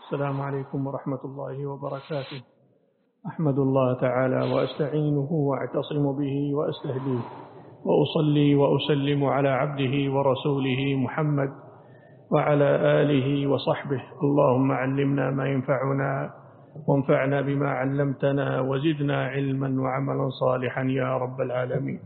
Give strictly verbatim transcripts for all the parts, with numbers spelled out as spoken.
السلام عليكم ورحمة الله وبركاته. أحمد الله تعالى وأستعينه وأعتصم به وأستهديه، وأصلي وأسلم على عبده ورسوله محمد وعلى آله وصحبه. اللهم علمنا ما ينفعنا وانفعنا بما علمتنا وزدنا علما وعملا صالحا يا رب العالمين.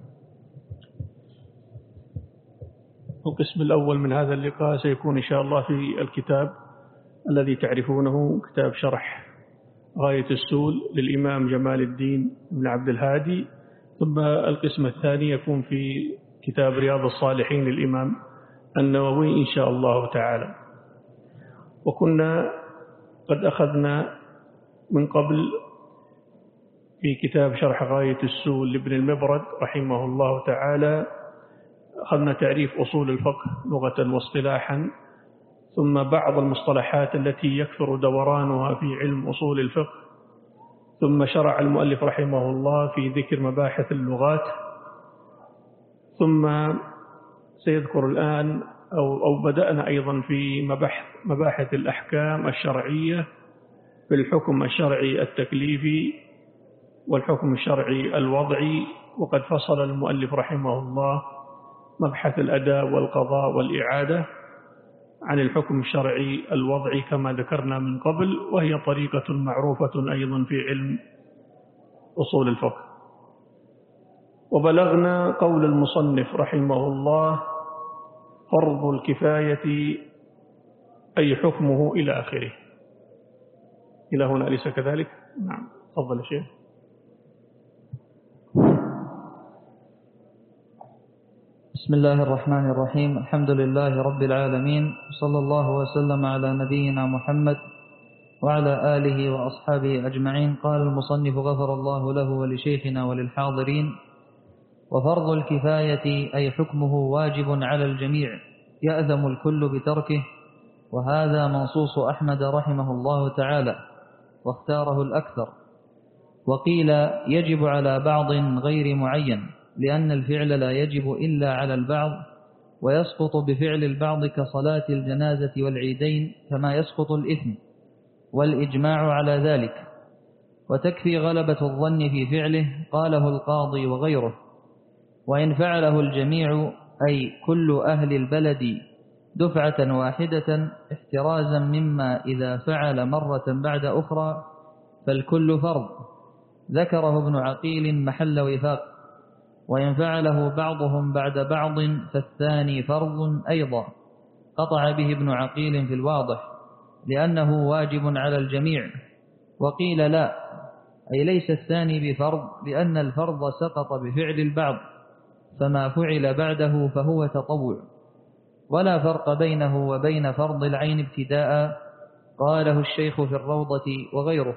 القسم الأول من هذا اللقاء سيكون إن شاء الله في الكتاب الذي تعرفونه، كتاب شرح غاية السول للإمام جمال الدين بن عبد الهادي. ثم القسم الثاني يكون في كتاب رياض الصالحين للإمام النووي إن شاء الله تعالى. وكنا قد أخذنا من قبل في كتاب شرح غاية السول لابن المبرد رحمه الله تعالى، أخذنا تعريف أصول الفقه لغة واصطلاحا، ثم بعض المصطلحات التي يكثر دورانها في علم أصول الفقه، ثم شرع المؤلف رحمه الله في ذكر مباحث اللغات، ثم سيذكر الآن أو, أو بدأنا أيضا في مباحث, مباحث الأحكام الشرعية في الحكم الشرعي التكليفي والحكم الشرعي الوضعي. وقد فصل المؤلف رحمه الله مبحث الأداء والقضاء والإعادة عن الحكم الشرعي الوضعي كما ذكرنا من قبل، وهي طريقة معروفة أيضا في علم أصول الفقه. وبلغنا قول المصنف رحمه الله: فرض الكفاية أي حكمه إلى آخره. إلى هنا أليس كذلك؟ نعم، تفضل يا شيخ. بسم الله الرحمن الرحيم. الحمد لله رب العالمين، صلى الله وسلم على نبينا محمد وعلى آله وأصحابه أجمعين. قال المصنف غفر الله له ولشيخنا وللحاضرين: وفرض الكفاية أي حكمه واجب على الجميع يأذم الكل بتركه، وهذا منصوص أحمد رحمه الله تعالى واختاره الأكثر. وقيل يجب على بعض غير معين، لأن الفعل لا يجب إلا على البعض، ويسقط بفعل البعض كصلاة الجنازة والعيدين، كما يسقط الإثم، والإجماع على ذلك. وتكفي غلبة الظن في فعله، قاله القاضي وغيره. وإن فعله الجميع أي كل أهل البلد دفعة واحدة احترازا مما إذا فعل مرة بعد أخرى فالكل فرض، ذكره ابن عقيل محل وفاق. وإن فعله بعضهم بعد بعض فالثاني فرض أيضا، قطع به ابن عقيل في الواضح، لأنه واجب على الجميع. وقيل لا، أي ليس الثاني بفرض، لأن الفرض سقط بفعل البعض، فما فعل بعده فهو تطوع، ولا فرق بينه وبين فرض العين ابتداء، قاله الشيخ في الروضة وغيره،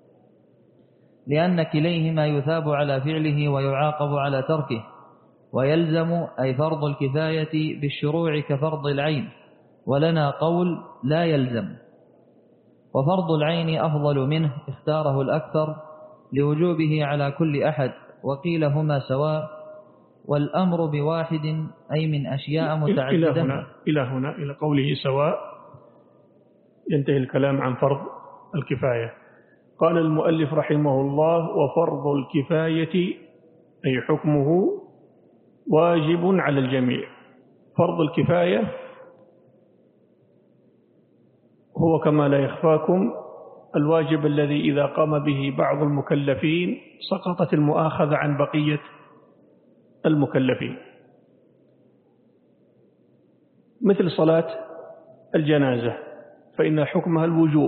لأن كليهما يثاب على فعله ويعاقب على تركه. ويلزم أي فرض الكفاية بالشروع كفرض العين، ولنا قول لا يلزم. وفرض العين أفضل منه، اختاره الأكثر لوجوبه على كل أحد. وقيل هما سواء، والأمر بواحد أي من أشياء متعددة. إلى هنا, إلى هنا إلى قوله سواء ينتهي الكلام عن فرض الكفاية. قال المؤلف رحمه الله: وفرض الكفاية أي حكمه واجب على الجميع. فرض الكفاية هو كما لا يخفاكم الواجب الذي إذا قام به بعض المكلفين سقطت المؤاخذة عن بقية المكلفين، مثل صلاة الجنازة فإن حكمها الوجوب،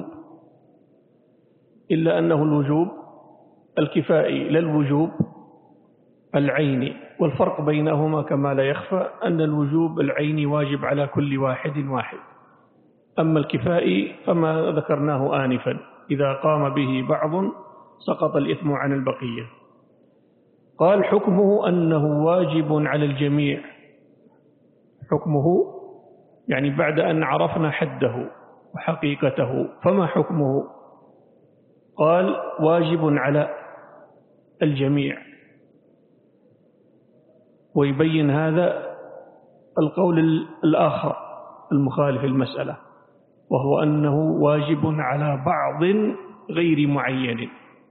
إلا أنه الوجوب الكفائي لا الوجوب العيني. والفرق بينهما كما لا يخفى أن الوجوب العيني واجب على كل واحد واحد، أما الكفائي فما ذكرناه آنفا، إذا قام به بعض سقط الإثم عن البقية. قال: حكمه أنه واجب على الجميع. حكمه يعني بعد أن عرفنا حده وحقيقته، فما حكمه؟ قال: واجب على الجميع. ويبين هذا القول الآخر المخالف المسألة، وهو أنه واجب على بعض غير معين.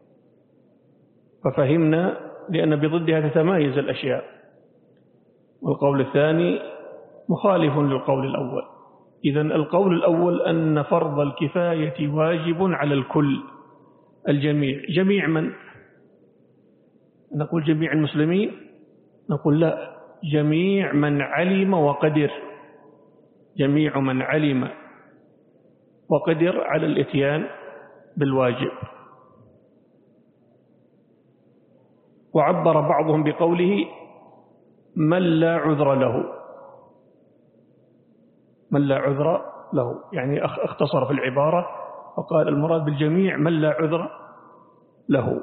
ففهمنا لأن بضدها تتمايز الأشياء، والقول الثاني مخالف للقول الأول. إذن القول الأول أن فرض الكفاية واجب على الكل، الجميع. جميع من؟ نقول جميع المسلمين؟ نقول لا، جميع من علم وقدر، جميع من علم وقدر على الاتيان بالواجب. وعبر بعضهم بقوله من لا عذر له، من لا عذر له، يعني اختصر في العبارة وقال المراد بالجميع من لا عذر له،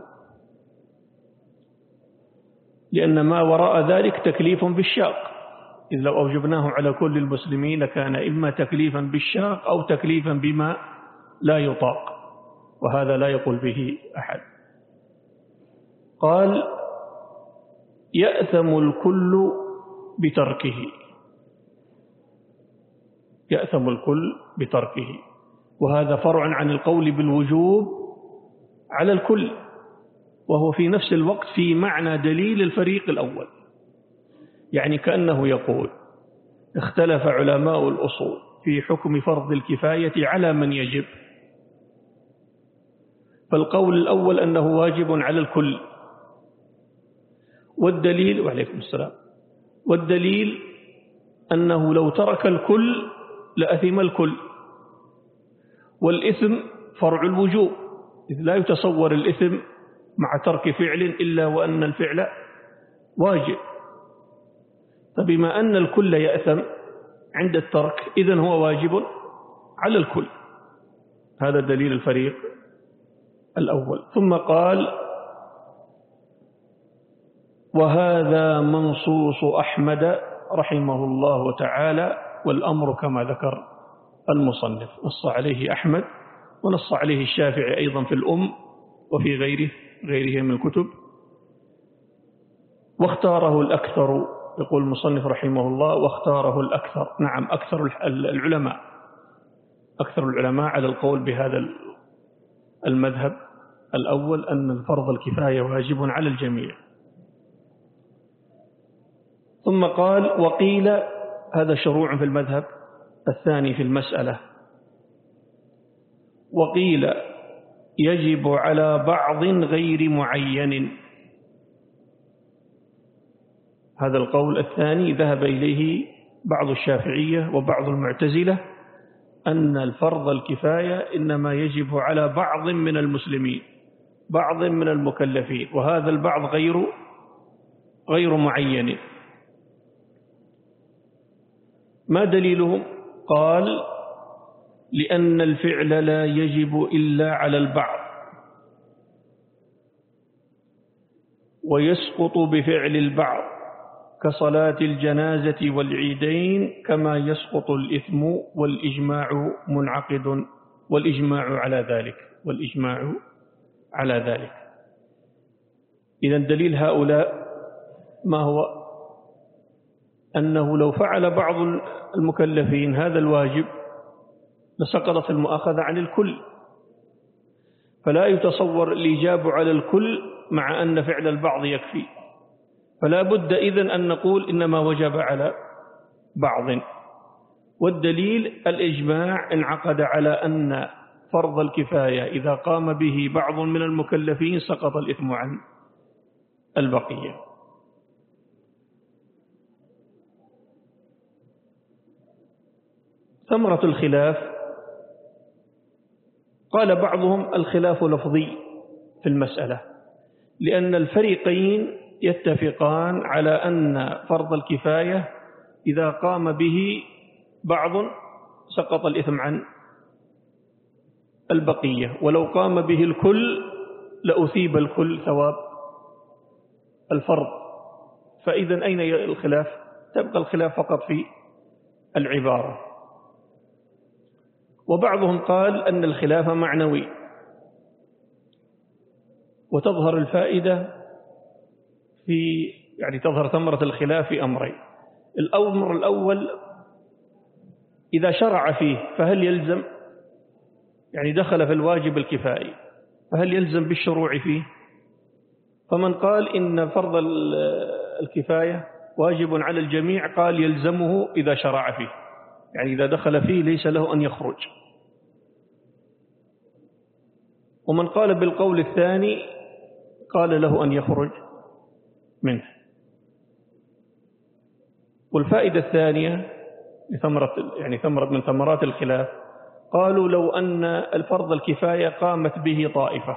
لأن ما وراء ذلك تكليف بالشاق، إذ لو أوجبناه على كل المسلمين كان إما تكليفا بالشاق أو تكليفا بما لا يطاق، وهذا لا يقول به أحد. قال يأثم الكل بتركه، يأثم الكل بتركه، وهذا فرع عن القول بالوجوب على الكل، وهو في نفس الوقت في معنى دليل الفريق الأول. يعني كأنه يقول اختلف علماء الأصول في حكم فرض الكفاية على من يجب، فالقول الأول أنه واجب على الكل، والدليل وعليكم السلام والدليل أنه لو ترك الكل لأثم الكل، والإثم فرع الوجوب، إذ لا يتصور الإثم مع ترك فعل إلا وأن الفعل واجب. فبما أن الكل يأثم عند الترك إذن هو واجب على الكل، هذا دليل الفريق الأول. ثم قال وهذا منصوص أحمد رحمه الله تعالى، والأمر كما ذكر المصنف، نص عليه أحمد ونص عليه الشافعي أيضا في الأم وفي غيره غيره من الكتب، واختاره الأكثر، يقول المصنف رحمه الله واختاره الأكثر، نعم أكثر العلماء، أكثر العلماء على القول بهذا المذهب الأول أن الفرض الكفاية واجب على الجميع. ثم قال وقيل، هذا شروع في المذهب الثاني في المسألة، وقيل يجب على بعض غير معين. هذا القول الثاني ذهب إليه بعض الشافعية وبعض المعتزلة، أن الفرض الكفاية إنما يجب على بعض من المسلمين، بعض من المكلفين، وهذا البعض غير غير معين. ما دليلهم؟ قال لأن الفعل لا يجب إلا على البعض، ويسقط بفعل البعض كصلاة الجنازة والعيدين، كما يسقط الإثم، والإجماع منعقد، والإجماع على ذلك، والإجماع على ذلك. إذن دليل هؤلاء ما هو؟ أنه لو فعل بعض المكلفين هذا الواجب لسقطت المؤاخذة عن الكل، فلا يتصور الإجاب على الكل مع أن فعل البعض يكفي، فلا بد إذن أن نقول إنما وجب على بعض. والدليل الإجماع انعقد على أن فرض الكفاية إذا قام به بعض من المكلفين سقط الإثم عن البقية. ثمرة الخلاف، قال بعضهم الخلاف لفظي في المسألة، لأن الفريقين يتفقان على أن فرض الكفاية إذا قام به بعض سقط الإثم عن البقية، ولو قام به الكل لأثيب الكل ثواب الفرض. فإذا أين الخلاف؟ تبقى الخلاف فقط في العبارة. وبعضهم قال أن الخلاف معنوي، وتظهر الفائدة في يعني تظهر ثمرة الخلاف في أمرين. الأمر الأول إذا شرع فيه فهل يلزم يعني دخل في الواجب الكفائي، فهل يلزم بالشروع فيه؟ فمن قال إن فرض الكفاية واجب على الجميع قال يلزمه إذا شرع فيه، يعني إذا دخل فيه ليس له أن يخرج. ومن قال بالقول الثاني قال له أن يخرج منه. والفائدة الثانية ثمرة يعني ثمرة من ثمرات الخلاف، قالوا لو أن الفرض الكفاية قامت به طائفة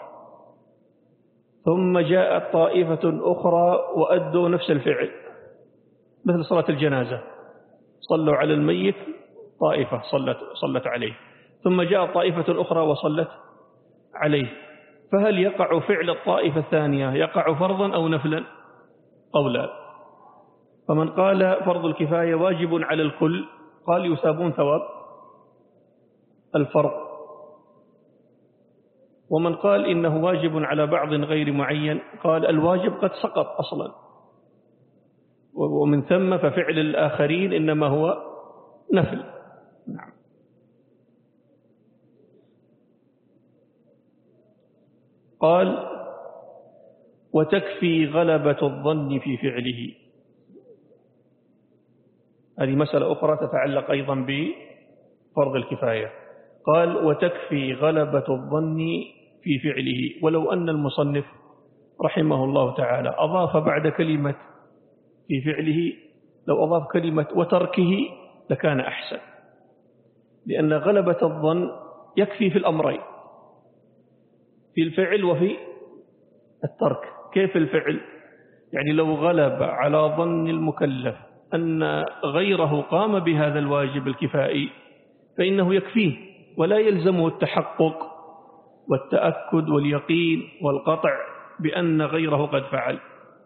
ثم جاءت طائفة أخرى وأدوا نفس الفعل، مثل صلاة الجنازة، صلوا على الميت طائفة صلت, صلت عليه، ثم جاءت طائفة أخرى وصلت عليه، فهل يقع فعل الطائفة الثانية يقع فرضا أو نفلا؟ قولان. فمن قال فرض الكفاية واجب على الكل قال يثابون ثواب الفرض، ومن قال إنه واجب على بعض غير معين قال الواجب قد سقط أصلا، ومن ثم ففعل الآخرين إنما هو نفل. نعم. قال وتكفي غلبة الظن في فعله. هذه مسألة أخرى تتعلق أيضا بفرض الكفاية. قال وتكفي غلبة الظن في فعله، ولو أن المصنف رحمه الله تعالى أضاف بعد كلمة في فعله، لو أضاف كلمة وتركه لكان أحسن، لأن غلبة الظن يكفي في الأمرين، في الفعل وفي الترك. كيف الفعل؟ يعني لو غلب على ظن المكلف أن غيره قام بهذا الواجب الكفائي فإنه يكفيه ولا يلزمه التحقق والتأكد واليقين والقطع بأن غيره قد فعل.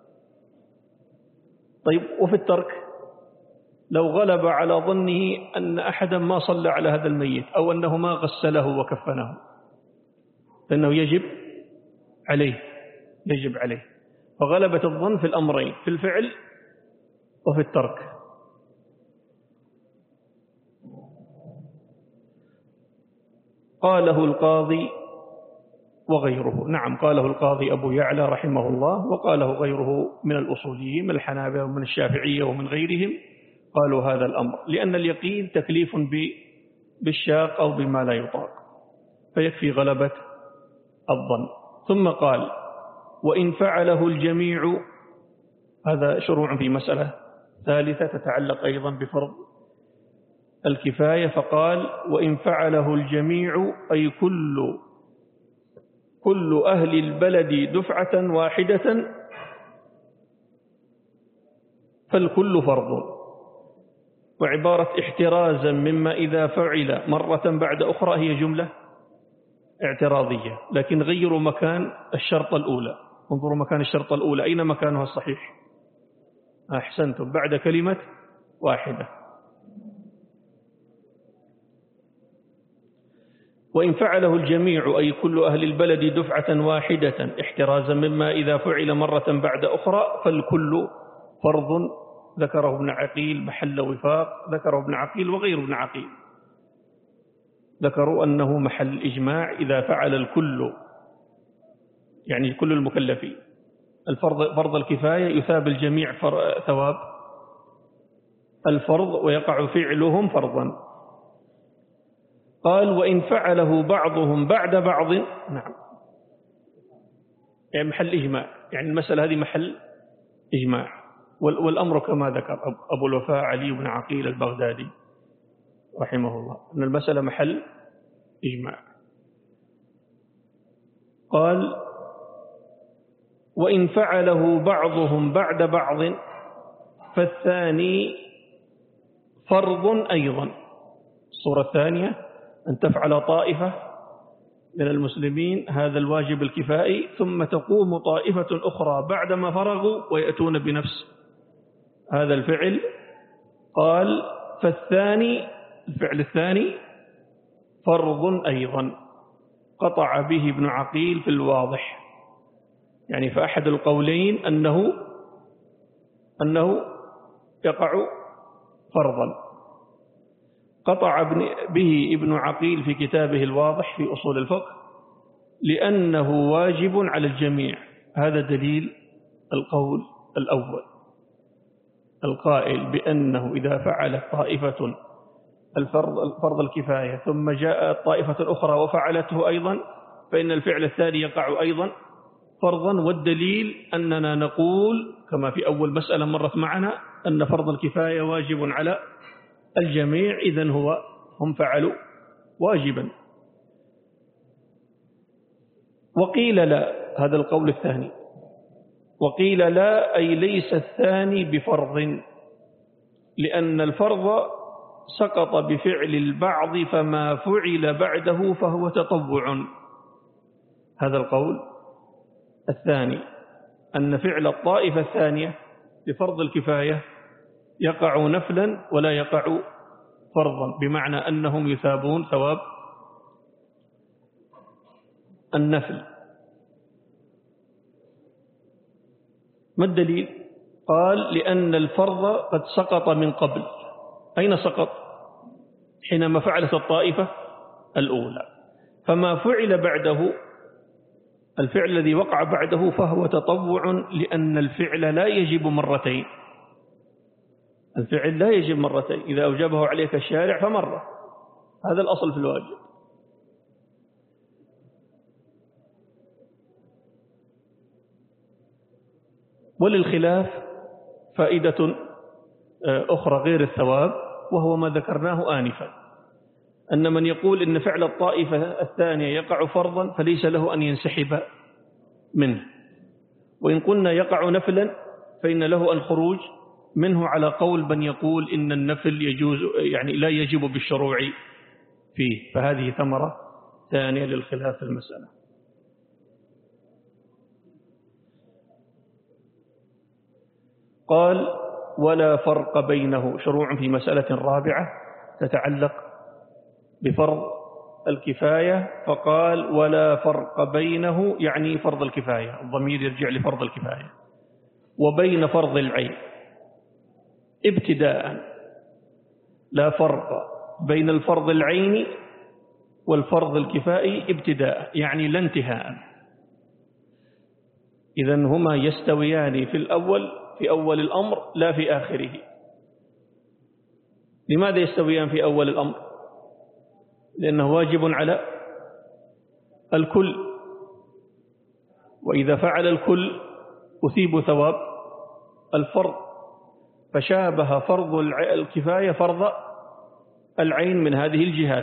طيب وفي الترك؟ لو غلب على ظنه أن أحدا ما صلى على هذا الميت أو أنه ما غسله وكفنه فإنه يجب عليه يجب عليه فغلبة الظن في الأمرين، في الفعل وفي الترك. قاله القاضي وغيره. نعم، قاله القاضي أبو يعلى رحمه الله، وقاله غيره من الأصوليين من الحنابلة ومن الشافعية ومن غيرهم، قالوا هذا الأمر، لأن اليقين تكليف بالشاق أو بما لا يطاق، فيكفي غلبة الظن. ثم قال وإن فعله الجميع، هذا شروع في مسألة ثالثة تتعلق أيضا بفرض الكفاية، فقال وإن فعله الجميع أي كل كل أهل البلد دفعة واحدة فالكل فرض. وعبارة احترازا مما إذا فعل مرة بعد أخرى هي جملة اعتراضية، لكن غيروا مكان الشرط الأولى. انظروا مكان الشرط الأولى أين مكانها الصحيح؟ أحسنتم، بعد كلمة واحدة. وإن فعله الجميع أي كل أهل البلد دفعة واحدة احترازا مما إذا فعل مرة بعد أخرى فالكل فرض. ذكره ابن عقيل محل وفاق، ذكره ابن عقيل وغير ابن عقيل، ذكروا أنه محل إجماع إذا فعل الكل، يعني كل المكلفين الفرض فرض الكفاية يثاب الجميع ثواب الفرض ويقع فعلهم فرضا. قال وإن فعله بعضهم بعد بعض، نعم، يعني محل إجماع، يعني المسألة هذه محل إجماع، والأمر كما ذكر أبو الوفاء علي بن عقيل البغدادي رحمه الله أن المسألة محل إجماع. قال وإن فعله بعضهم بعد بعض فالثاني فرض أيضا. الصورة الثانية أن تفعل طائفة من المسلمين هذا الواجب الكفائي ثم تقوم طائفة أخرى بعدما فرغوا ويأتون بنفس هذا الفعل. قال فالثاني الفعل الثاني فرض أيضا، قطع به ابن عقيل في الواضح، يعني فأحد القولين أنه أنه يقع فرضا. قطع به ابن عقيل في كتابه الواضح في أصول الفقه لأنه واجب على الجميع. هذا دليل القول الأول القائل بأنه إذا فعلت طائفة الفرض فرض الكفاية ثم جاءت طائفة أخرى وفعلته أيضا فإن الفعل الثاني يقع أيضا فرضا. والدليل أننا نقول كما في أول مسألة مرت معنا أن فرض الكفاية واجب على الجميع، إذن هو هم فعلوا واجبا. وقيل لا، هذا القول الثاني، وقيل لا أي ليس الثاني بفرض، لأن الفرض سقط بفعل البعض فما فعل بعده فهو تطوع. هذا القول الثاني أن فعل الطائفة الثانية بفرض الكفاية يقع نفلا ولا يقع فرضا، بمعنى أنهم يثابون ثواب النفل. ما الدليل؟ قال لأن الفرض قد سقط من قبل. أين سقط؟ حينما فعلت الطائفة الأولى، فما فعل بعده الفعل الذي وقع بعده فهو تطوع، لأن الفعل لا يجب مرتين. الفعل لا يجب مرتين، إذا أوجبه عليك الشارع فمرة، هذا الأصل في الواجب. وللخلاف فائدة أخرى غير الثواب، وهو ما ذكرناه آنفا، أن من يقول إن فعل الطائفة الثانية يقع فرضا فليس له أن ينسحب منه، وإن قلنا يقع نفلا فإن له الخروج منه على قول من يقول إن النفل يجوز، يعني لا يجب بالشروع فيه. فهذه ثمرة ثانية للخلاف في المسألة. قال ولا فرق بينه، شروع في مسألة رابعة تتعلق بفرض الكفاية، فقال ولا فرق بينه يعني فرض الكفاية، الضمير يرجع لفرض الكفاية، وبين فرض العين ابتداء. لا فرق بين الفرض العيني والفرض الكفائي ابتداء، يعني لا انتهاء. إذن هما يستويان في الأول في أول الأمر لا في آخره. لماذا يستويان في أول الأمر؟ لأنه واجب على الكل، وإذا فعل الكل أثيب ثواب الفرض، فشابه فرض الكفاية فرض العين من هذه الجهات.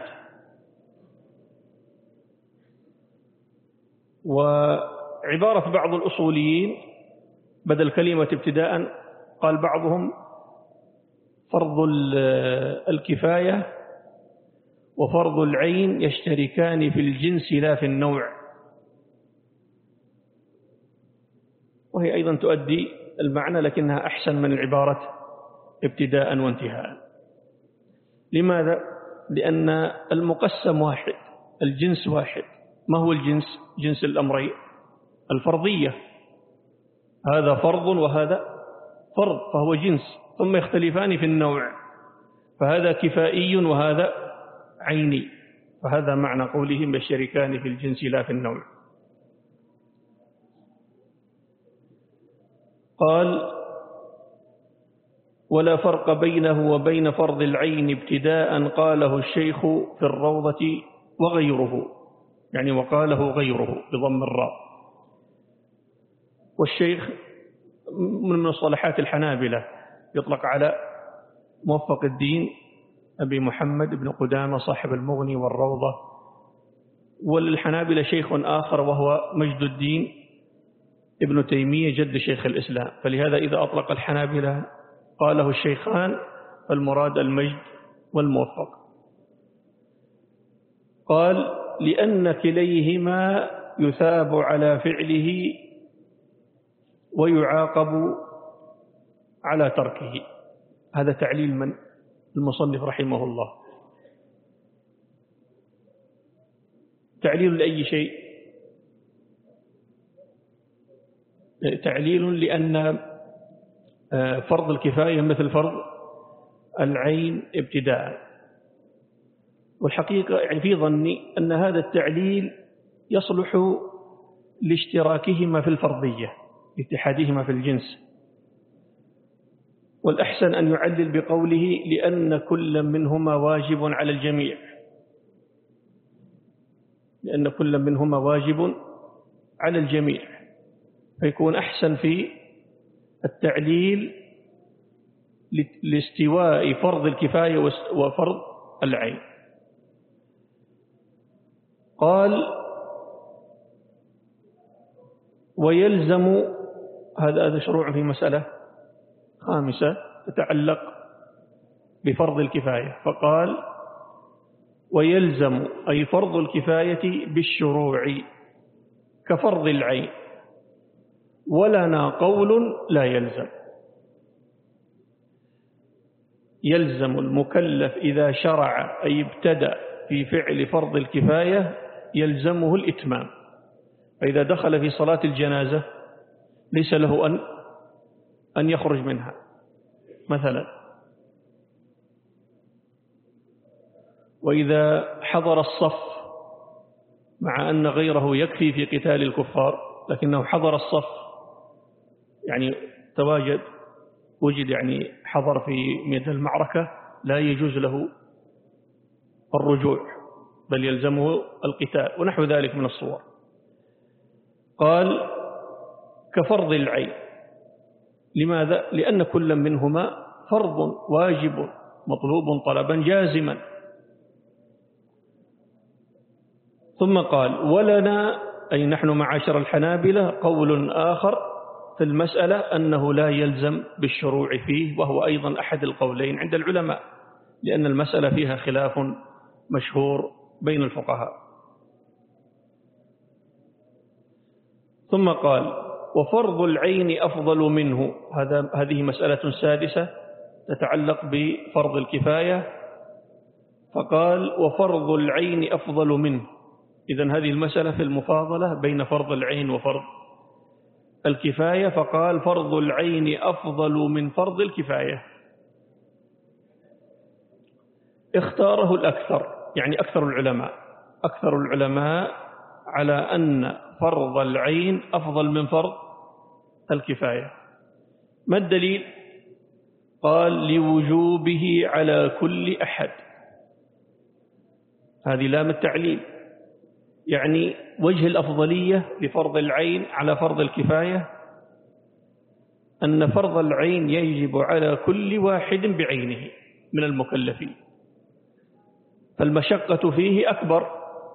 وعبارة بعض الأصوليين بدل كلمة ابتداء قال بعضهم فرض الكفاية وفرض العين يشتركان في الجنس لا في النوع، وهي أيضا تؤدي المعنى لكنها أحسن من العبارة ابتداء وانتهاء. لماذا؟ لأن المقسم واحد، الجنس واحد. ما هو الجنس؟ جنس الأمرين الفرضية، هذا فرض وهذا فرض، فهو جنس، ثم يختلفان في النوع، فهذا كفائي وهذا عيني، فهذا معنى قولهم يشتركان في الجنس لا في النوع. قال ولا فرق بينه وبين فرض العين ابتداء، قاله الشيخ في الروضة وغيره، يعني وقاله غيره بضم الراء. والشيخ من مصطلحات الحنابلة يطلق على موفق الدين أبي محمد بن قدامة صاحب المغني والروضة. وللحنابلة شيخ آخر وهو مجد الدين ابن تيمية جد شيخ الإسلام، فلهذا إذا أطلق الحنابلة قاله الشيخان فالمراد المجد والموفق. قال لأن كليهما يثاب على فعله ويعاقب على تركه. هذا تعليل من المصنف رحمه الله. تعليل لأي شيء؟ تعليل لأن فرض الكفاية مثل فرض العين ابتداء، والحقيقة يعني في ظني أن هذا التعليل يصلح لاشتراكهما في الفرضية، لاتحادهما في الجنس، والأحسن أن يعلل بقوله لأن كل منهما واجب على الجميع، لأن كل منهما واجب على الجميع، فيكون أحسن في التعليل لاستواء فرض الكفاية وفرض العين. قال ويلزم، هذا هذا شروع في مسألة خامسة تتعلق بفرض الكفاية، فقال ويلزم أي فرض الكفاية بالشروع كفرض العين، ولنا قول لا يلزم. يلزم المكلف إذا شرع أي ابتدأ في فعل فرض الكفاية يلزمه الإتمام، فإذا دخل في صلاة الجنازة ليس له أن أن يخرج منها مثلا، وإذا حضر الصف مع أن غيره يكفي في قتال الكفار لكنه حضر الصف، يعني تواجد وجد يعني حضر في ميدان المعركة، لا يجوز له الرجوع بل يلزمه القتال ونحو ذلك من الصور. قال كفرض العين، لماذا؟ لأن كل منهما فرض واجب مطلوب طلبا جازما. ثم قال ولنا أي نحن معاشر الحنابلة قول آخر في المسألة أنه لا يلزم بالشروع فيه، وهو أيضا أحد القولين عند العلماء، لأن المسألة فيها خلاف مشهور بين الفقهاء. ثم قال وفرض العين أفضل منه، هذا هذه مسألة سادسة تتعلق بفرض الكفاية، فقال وفرض العين أفضل منه. إذن هذه المسألة في المفاضلة بين فرض العين وفرض الكفاية، فقال فرض العين أفضل من فرض الكفاية. اختاره الأكثر، يعني أكثر العلماء أكثر العلماء على أن فرض العين أفضل من فرض الكفاية. ما الدليل؟ قال لوجوبه على كل أحد، هذه لام التعليل، يعني وجه الأفضلية لفرض العين على فرض الكفاية أن فرض العين يجب على كل واحد بعينه من المكلفين، فالمشقة فيه أكبر،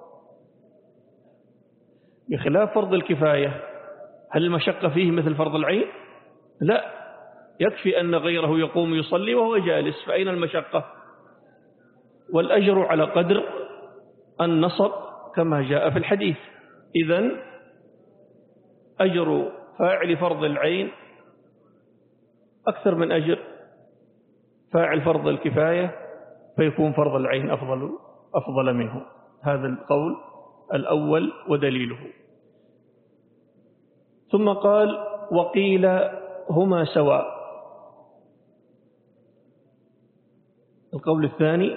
بخلاف فرض الكفاية. هل المشقة فيه مثل فرض العين؟ لا، يكفي أن غيره يقوم يصلي وهو جالس، فأين المشقة؟ والأجر على قدر النصب كما جاء في الحديث. إذن أجر فاعل فرض العين أكثر من أجر فاعل فرض الكفاية، فيكون فرض العين أفضل أفضل منه. هذا القول الأول ودليله. ثم قال وقيل هما سواء. القول الثاني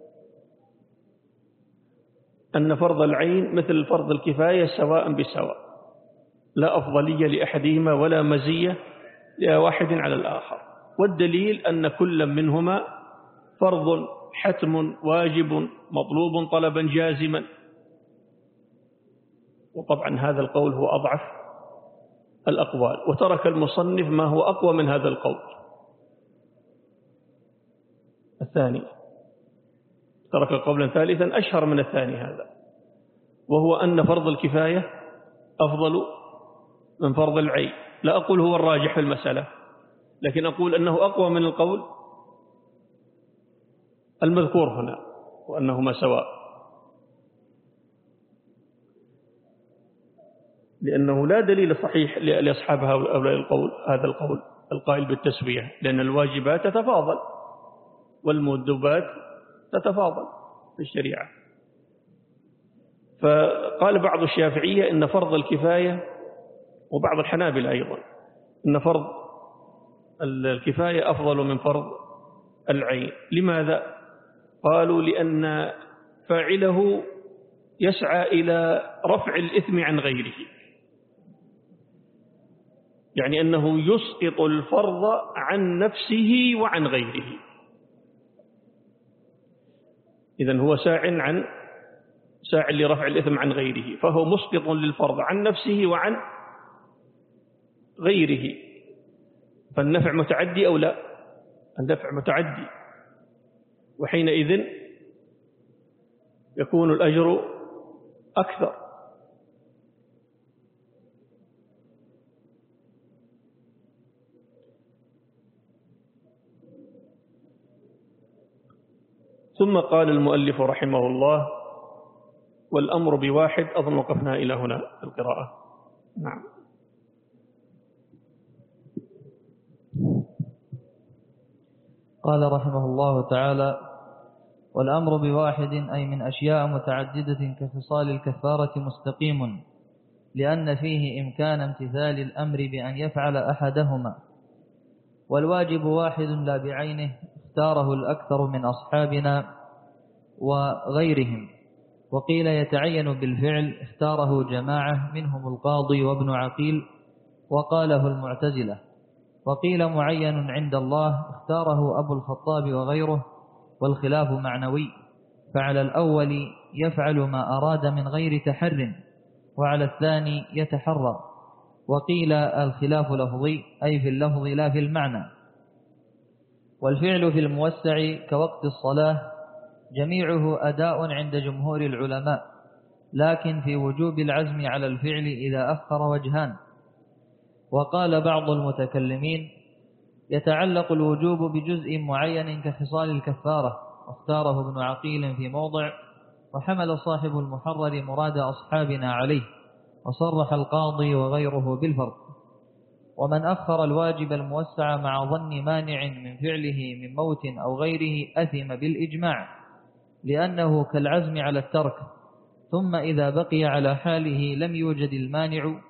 أن فرض العين مثل فرض الكفاية سواء بسواء، لا أفضلية لأحدهما ولا مزية لواحد على الآخر، والدليل أن كل منهما فرض حتم واجب مطلوب طلبا جازما. وطبعا هذا القول هو أضعف الأقوال، وترك المصنف ما هو أقوى من هذا القول الثاني، ترك قولا ثالثا أشهر من الثاني هذا، وهو أن فرض الكفاية أفضل من فرض العين. لا أقول هو الراجح في المسألة، لكن أقول أنه أقوى من القول المذكور هنا وأنهما سواء، لأنه لا دليل صحيح لأصحاب هؤلاء القول هذا القول القائل بالتسوية، لأن الواجبات تتفاضل والمندوبات تتفاضل في الشريعة. فقال بعض الشافعية إن فرض الكفاية، وبعض الحنابلة أيضا، إن فرض الكفاية أفضل من فرض العين. لماذا؟ قالوا لأن فاعله يسعى إلى رفع الإثم عن غيره، يعني أنه يسقط الفرض عن نفسه وعن غيره. إذن هو ساع عن ساع لرفع الإثم عن غيره، فهو مسقط للفرض عن نفسه وعن غيره. فالنفع متعدي أو لا؟ النفع متعدي، وحينئذ يكون الأجر أكثر. ثم قال المؤلف رحمه الله: والأمر بواحد. أظن وقفنا إلى هنا القراءة. نعم. قال رحمه الله تعالى: والأمر بواحد أي من أشياء متعددة كخصال الكفارة مستقيم، لأن فيه إمكان امتثال الأمر بأن يفعل أحدهما، والواجب واحد لا بعينه اختاره الأكثر من أصحابنا وغيرهم، وقيل يتعين بالفعل اختاره جماعة منهم القاضي وابن عقيل وقاله المعتزلة، وقيل معين عند الله اختاره أبو الخطاب وغيره، والخلاف معنوي، فعلى الأول يفعل ما أراد من غير تحر، وعلى الثاني يتحرى، وقيل الخلاف لفظي أي في اللفظ لا في المعنى. والفعل في الموسع كوقت الصلاة جميعه أداء عند جمهور العلماء، لكن في وجوب العزم على الفعل إذا أخر وجهان. وقال بعض المتكلمين يتعلق الوجوب بجزء معين كخصال الكفارة، واختاره ابن عقيل في موضع، وحمل صاحب المحرر مراد أصحابنا عليه، وصرح القاضي وغيره بالفرق. ومن أخر الواجب الموسع مع ظن مانع من فعله من موت أو غيره أثم بالإجماع، لأنه كالعزم على الترك، ثم إذا بقي على حاله لم يوجد المانع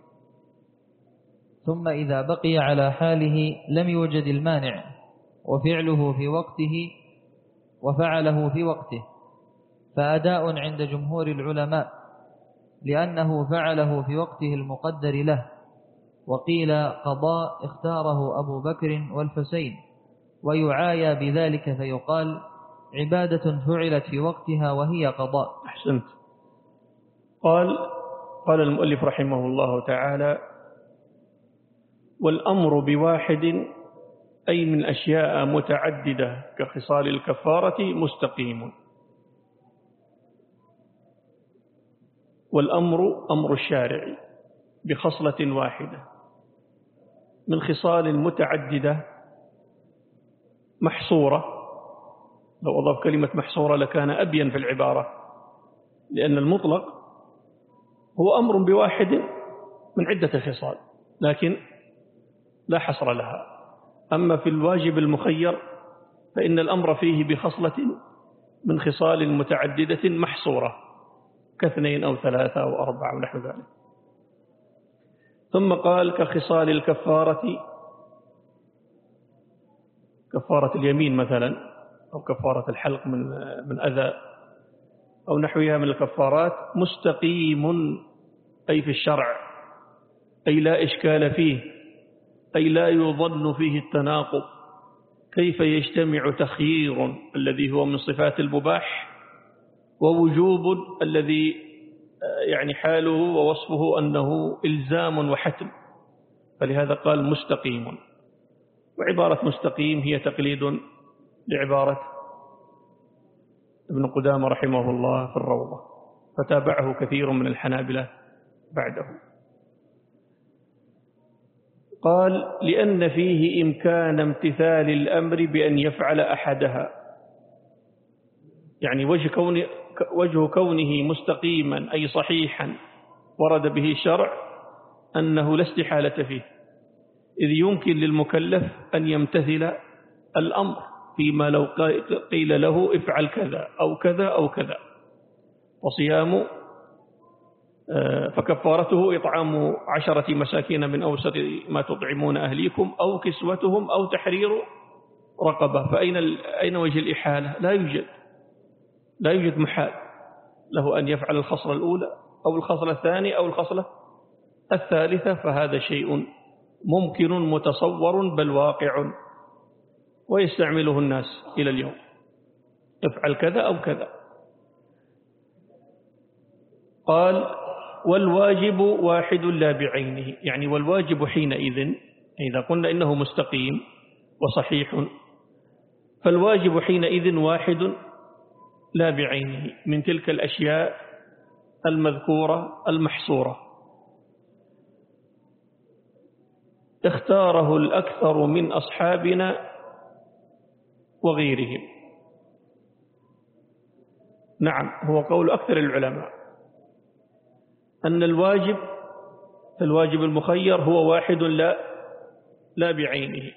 ثم إذا بقي على حاله لم يوجد المانع وفعله في وقته وفعله في وقته، فأداء عند جمهور العلماء لأنه فعله في وقته المقدر له. وقيل قضاء اختاره أبو بكر والحسين، ويعايى بذلك فيقال عبادة فعلت في وقتها وهي قضاء. أحسنت. قال قال المؤلف رحمه الله تعالى: والأمر بواحد أي من أشياء متعددة كخصال الكفارة مستقيم. والأمر أمر الشارع بخصلة واحدة من خصال متعددة محصورة. لو أضاف كلمة محصورة لكان أبين في العبارة، لأن المطلق هو أمر بواحد من عدة خصال لكن لا حصر لها. أما في الواجب المخير فإن الأمر فيه بخصلة من خصال متعددة محصورة كاثنين أو ثلاثة أو أربعة ونحو ذلك. ثم قال كخصال الكفارة، كفارة اليمين مثلا، أو كفارة الحلق من من أذى أو نحوها من الكفارات، مستقيم أي في الشرع، أي لا إشكال فيه، أي لا يظن فيه التناقض. كيف يجتمع تخيير الذي هو من صفات المباح ووجوب الذي يعني حاله ووصفه أنه إلزام وحتم؟ فلهذا قال مستقيم. وعبارة مستقيم هي تقليد لعبارة ابن قدامة رحمه الله في الروضة، فتابعه كثير من الحنابلة بعده. قال لأن فيه إمكان امتثال الأمر بأن يفعل أحدها، يعني وجه, كون وجه كونه مستقيما أي صحيحا ورد به الشرع أنه لا استحالة فيه، إذ يمكن للمكلف أن يمتثل الأمر فيما لو قيل له افعل كذا أو كذا أو كذا. وصيام فكفارته إطعام عشرة مساكين من أوسط ما تطعمون أهليكم أو كسوتهم أو تحرير رقبة. فأين أين وجه الإحالة؟ لا يوجد لا يوجد محال. له أن يفعل الخصلة الأولى أو الخصلة الثانية أو الخصلة الثالثة، فهذا شيء ممكن متصور بل واقع ويستعمله الناس إلى اليوم، افعل كذا أو كذا. قال والواجب واحد لا بعينه، يعني والواجب حينئذ إذا قلنا إنه مستقيم وصحيح فالواجب حينئذ واحد لا بعينه من تلك الأشياء المذكورة المحصورة اختاره الأكثر من أصحابنا وغيرهم. نعم، هو قول أكثر العلماء أن الواجب الواجب المخير هو واحد لا لا بعينه،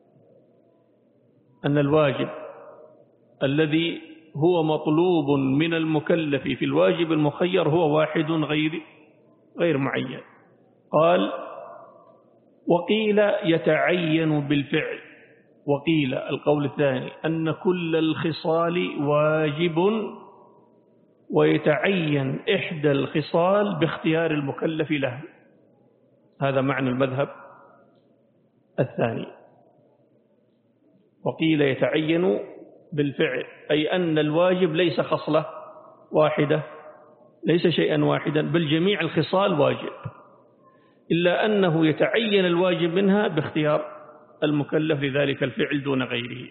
أن الواجب الذي هو مطلوب من المكلف في الواجب المخير هو واحد غير غير معين. قال وقيل يتعين بالفعل، وقيل القول الثاني أن كل الخصال واجب ويتعين إحدى الخصال باختيار المكلف له. هذا معنى المذهب الثاني. وقيل يتعين بالفعل، أي أن الواجب ليس خصلة واحدة، ليس شيئا واحدا، بل جميع الخصال واجب، إلا أنه يتعين الواجب منها باختيار المكلف لذلك الفعل دون غيره.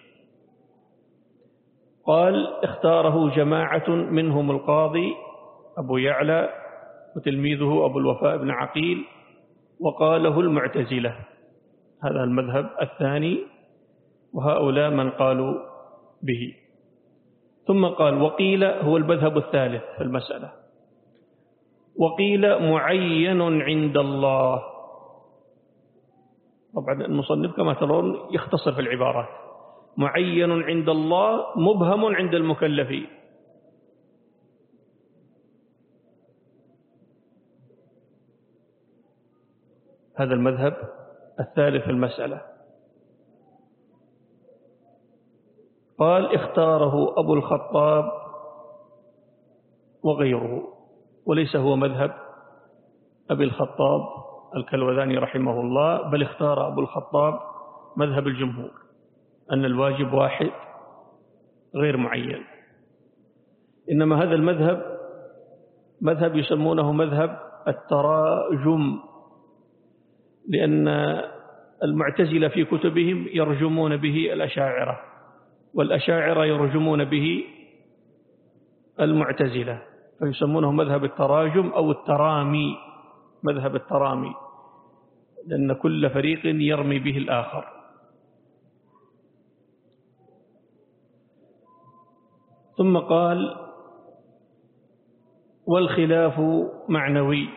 قال اختاره جماعة منهم القاضي أبو يعلى وتلميذه أبو الوفاء بن عقيل، وقاله المعتزلة. هذا المذهب الثاني، وهؤلاء من قالوا به. ثم قال وقيل هو المذهب الثالث في المسألة، وقيل معين عند الله. طبعا المصنف كما ترون يختصر في العبارات، معين عند الله مبهم عند المكلفين. هذا المذهب الثالث في المسألة. قال اختاره أبو الخطاب وغيره، وليس هو مذهب أبي الخطاب الكلوذاني رحمه الله، بل اختار أبو الخطاب مذهب الجمهور أن الواجب واحد غير معين. إنما هذا المذهب مذهب يسمونه مذهب التراجم، لأن المعتزلة في كتبهم يرجمون به الأشاعرة، والأشاعرة يرجمون به المعتزلة، فيسمونه مذهب التراجم أو الترامي، مذهب الترامي، لأن كل فريق يرمي به الآخر. ثم قال والخلاف معنوي،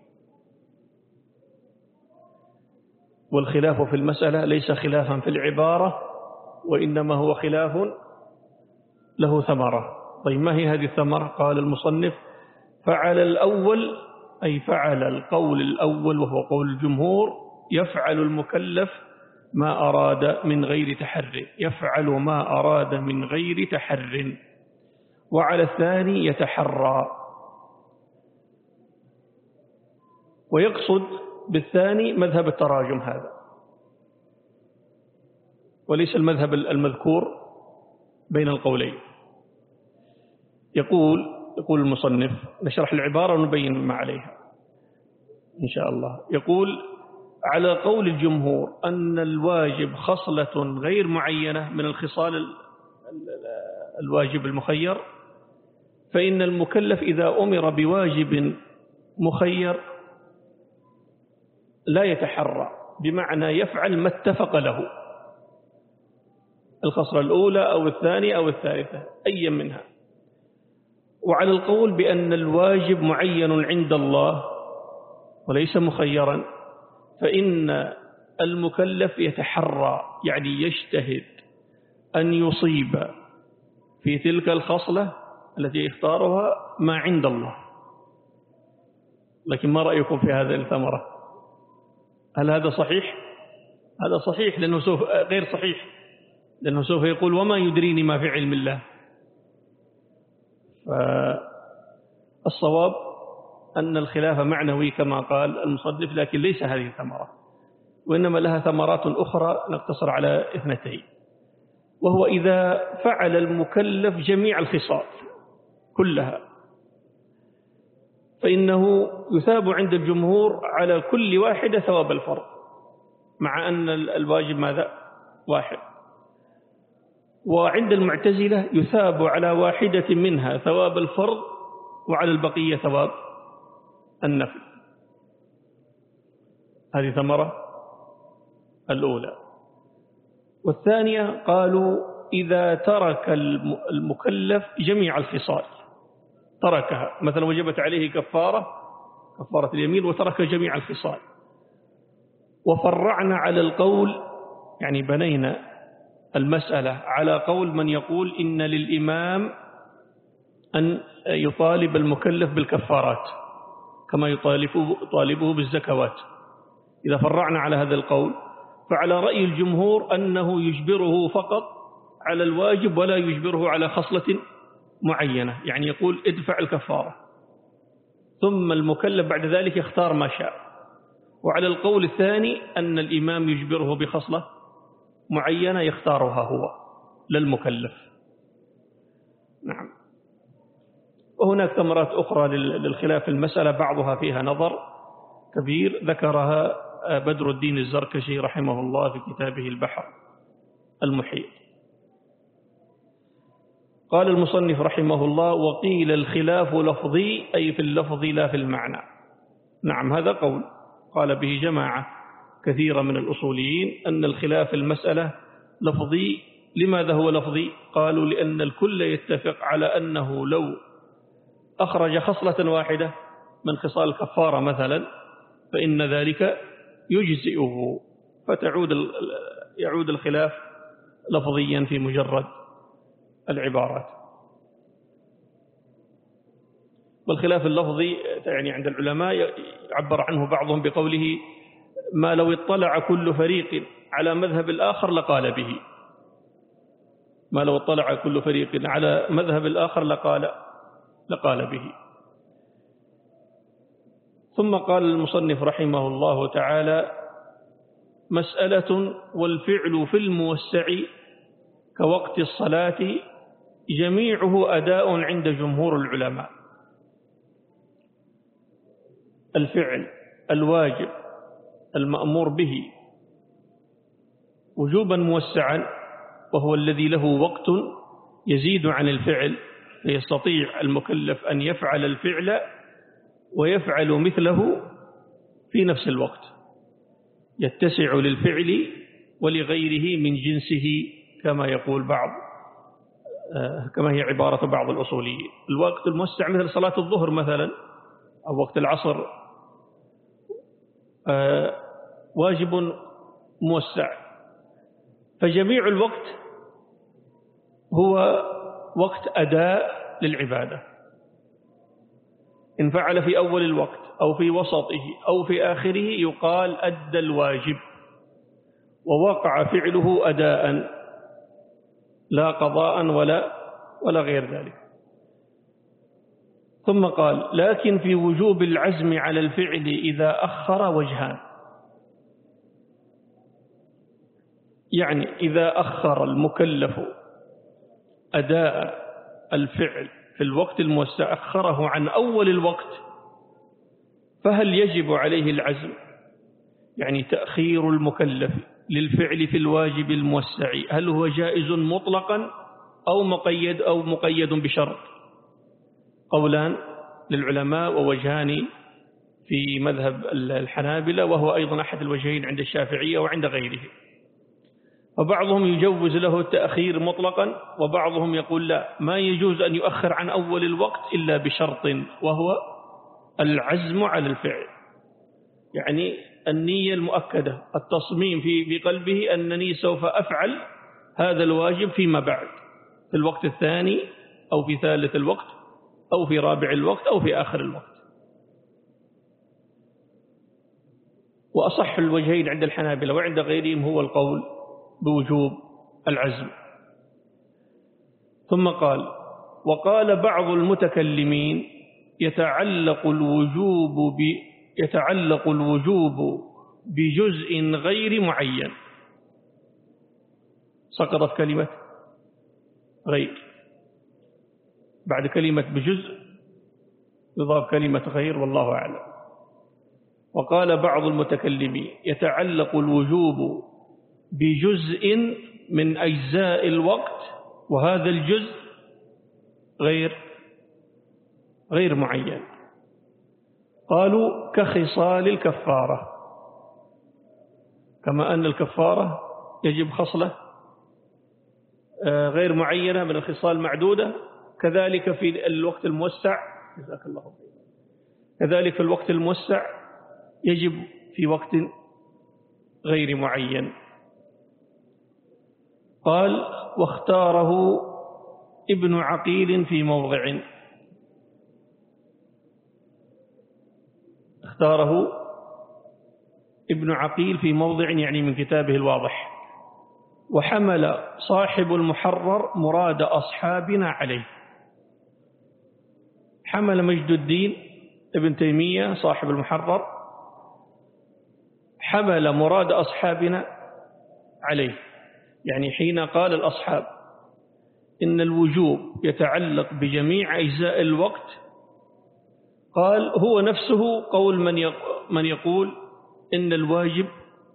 والخلاف في المسألة ليس خلافا في العبارة، وإنما هو خلاف له ثمرة. طيب ما هي هذه الثمرة؟ قال المصنف فعل الأول، أي فعل القول الأول وهو قول الجمهور، يفعل المكلف ما أراد من غير تحر، يفعل ما أراد من غير تحر. وعلى الثاني يتحرى، ويقصد بالثاني مذهب التراجم هذا، وليس المذهب المذكور بين القولين. يقول يقول المصنف، نشرح العبارة ونبين ما عليها إن شاء الله. يقول على قول الجمهور أن الواجب خصلة غير معينة من الخصال الواجب المخير، فإن المكلف إذا أمر بواجب مخير لا يتحرى، بمعنى يفعل ما اتفق له، الخصلة الأولى أو الثانية أو الثالثة أي منها. وعلى القول بأن الواجب معين عند الله وليس مخيرا، فإن المكلف يتحرى، يعني يجتهد أن يصيب في تلك الخصلة التي يختارها ما عند الله. لكن ما رأيكم في هذا الثمرة؟ هل هذا صحيح؟ هذا صحيح، لأنه سوف غير صحيح، لأنه سوف يقول وما يدريني ما في علم الله. الصواب أن الخلاف معنوي كما قال المصنف، لكن ليس هذه ثمرة، وإنما لها ثمرات أخرى نقتصر على اثنتين. وهو إذا فعل المكلف جميع الخصال كلها فإنه يثاب عند الجمهور على كل واحدة ثواب الفرض، مع أن الواجب ماذا؟ واحد. وعند المعتزلة يثاب على واحدة منها ثواب الفرض وعلى البقية ثواب النفل. هذه ثمرة الأولى. والثانية قالوا إذا ترك المكلف جميع الخصال، تركها مثلا وجبت عليه كفارة كفارة اليمين وترك جميع الخصال، وفرعنا على القول، يعني بنينا المسألة على قول من يقول إن للإمام أن يطالب المكلف بالكفارات كما يطالبه, يطالبه بالزكوات. إذا فرعنا على هذا القول فعلى رأي الجمهور أنه يجبره فقط على الواجب ولا يجبره على خصلة معينة، يعني يقول ادفع الكفارة ثم المكلف بعد ذلك يختار ما شاء. وعلى القول الثاني أن الإمام يجبره بخصلة معينة يختارها هو للمكلف. نعم. وهناك ثمرات أخرى للخلاف المسألة بعضها فيها نظر كبير ذكرها بدر الدين الزركشي رحمه الله في كتابه البحر المحيط. قال المصنف رحمه الله: وقيل الخلاف لفظي، أي في اللفظ لا في المعنى. نعم، هذا قول قال به جماعة كثيرة من الأصوليين أن الخلاف المسألة لفظي. لماذا هو لفظي؟ قالوا لأن الكل يتفق على أنه لو أخرج خصلة واحدة من خصال الكفارة مثلا فإن ذلك يجزئه، فتعود يعود الخلاف لفظيا في مجرد العبارات. والخلاف اللفظي يعني عند العلماء يعبر عنه بعضهم بقوله: ما لو اطلع كل فريق على مذهب الآخر لقال به. ما لو اطلع كل فريق على مذهب الآخر لقال لقال به. ثم قال المصنف رحمه الله تعالى: مسألة والفعل في الموسع كوقت الصلاة جميعه أداء عند جمهور العلماء. الفعل الواجب المأمور به وجوبا موسعا، وهو الذي له وقت يزيد عن الفعل، فيستطيع المكلف أن يفعل الفعل ويفعل مثله في نفس الوقت، يتسع للفعل ولغيره من جنسه كما يقول بعض كما هي عبارة بعض الأصوليين. الوقت الموسع مثل صلاة الظهر مثلا أو وقت العصر واجب موسع، فجميع الوقت هو وقت أداء للعبادة. إن فعل في أول الوقت أو في وسطه أو في آخره يقال أدى الواجب ووقع فعله أداء لا قضاء ولا ولا غير ذلك. ثم قال: لكن في وجوب العزم على الفعل إذا أخر وجهان. يعني إذا أخر المكلف أداء الفعل في الوقت الموسع، أخره عن أول الوقت، فهل يجب عليه العزم؟ يعني تأخير المكلف للفعل في الواجب الموسع هل هو جائز مطلقا أو مقيد أو مقيد بشرط؟ قولان للعلماء ووجهان في مذهب الحنابلة، وهو أيضا أحد الوجهين عند الشافعية وعند غيره. وبعضهم يجوز له التأخير مطلقا، وبعضهم يقول لا، ما يجوز أن يؤخر عن أول الوقت إلا بشرط، وهو العزم على الفعل. يعني النية المؤكدة، التصميم في في قلبه أنني سوف أفعل هذا الواجب فيما بعد، في الوقت الثاني أو في ثالث الوقت أو في رابع الوقت أو في آخر الوقت. وأصح الوجهين عند الحنابلة وعند غيرهم هو القول بوجوب العزم. ثم قال: وقال بعض المتكلمين يتعلق الوجوب ب يتعلق الوجوب بجزء غير معين. سقطت كلمة غير، بعد كلمة بجزء يضاف كلمة غير، والله أعلم. وقال بعض المتكلمين يتعلق الوجوب بجزء من أجزاء الوقت، وهذا الجزء غير غير معين. قالوا كخصال الكفارة، كما أن الكفارة يجب خصلة غير معينة من الخصال معدودة، كذلك في الوقت الموسع جزاك الله خير، كذلك في الوقت الموسع يجب في وقت غير معين. قال واختاره ابن عقيل في موضع، اختاره ابن عقيل في موضع يعني من كتابه الواضح. وحمل صاحب المحرر مراد أصحابنا عليه. حمل مجد الدين ابن تيمية صاحب المحرر حمل مراد أصحابنا عليه، يعني حين قال الأصحاب إن الوجوب يتعلق بجميع أجزاء الوقت، قال هو نفسه قول من يقول إن الواجب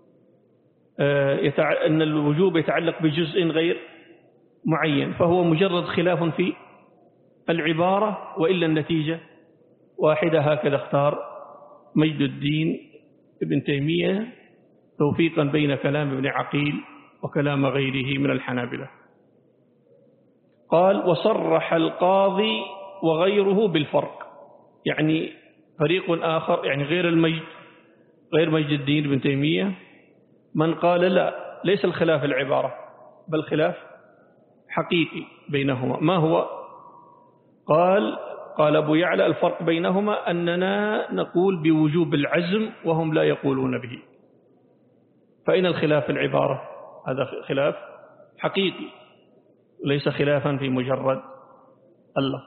أن الوجوب يتعلق بجزء غير معين، فهو مجرد خلاف في العبارة، وإلا النتيجة واحدة. هكذا اختار مجد الدين ابن تيمية توفيقا بين كلام ابن عقيل وكلام غيره من الحنابلة. قال وصرح القاضي وغيره بالفرق، يعني فريق آخر يعني غير المجد غير مجد الدين ابن تيمية من قال لا، ليس الخلاف العبارة بل خلاف حقيقي بينهما. ما هو؟ قال قال أبو يعلى الفرق بينهما أننا نقول بوجوب العزم وهم لا يقولون به، فإن الخلاف العبارة هذا خلاف حقيقي ليس خلافا في مجرد اللفظ.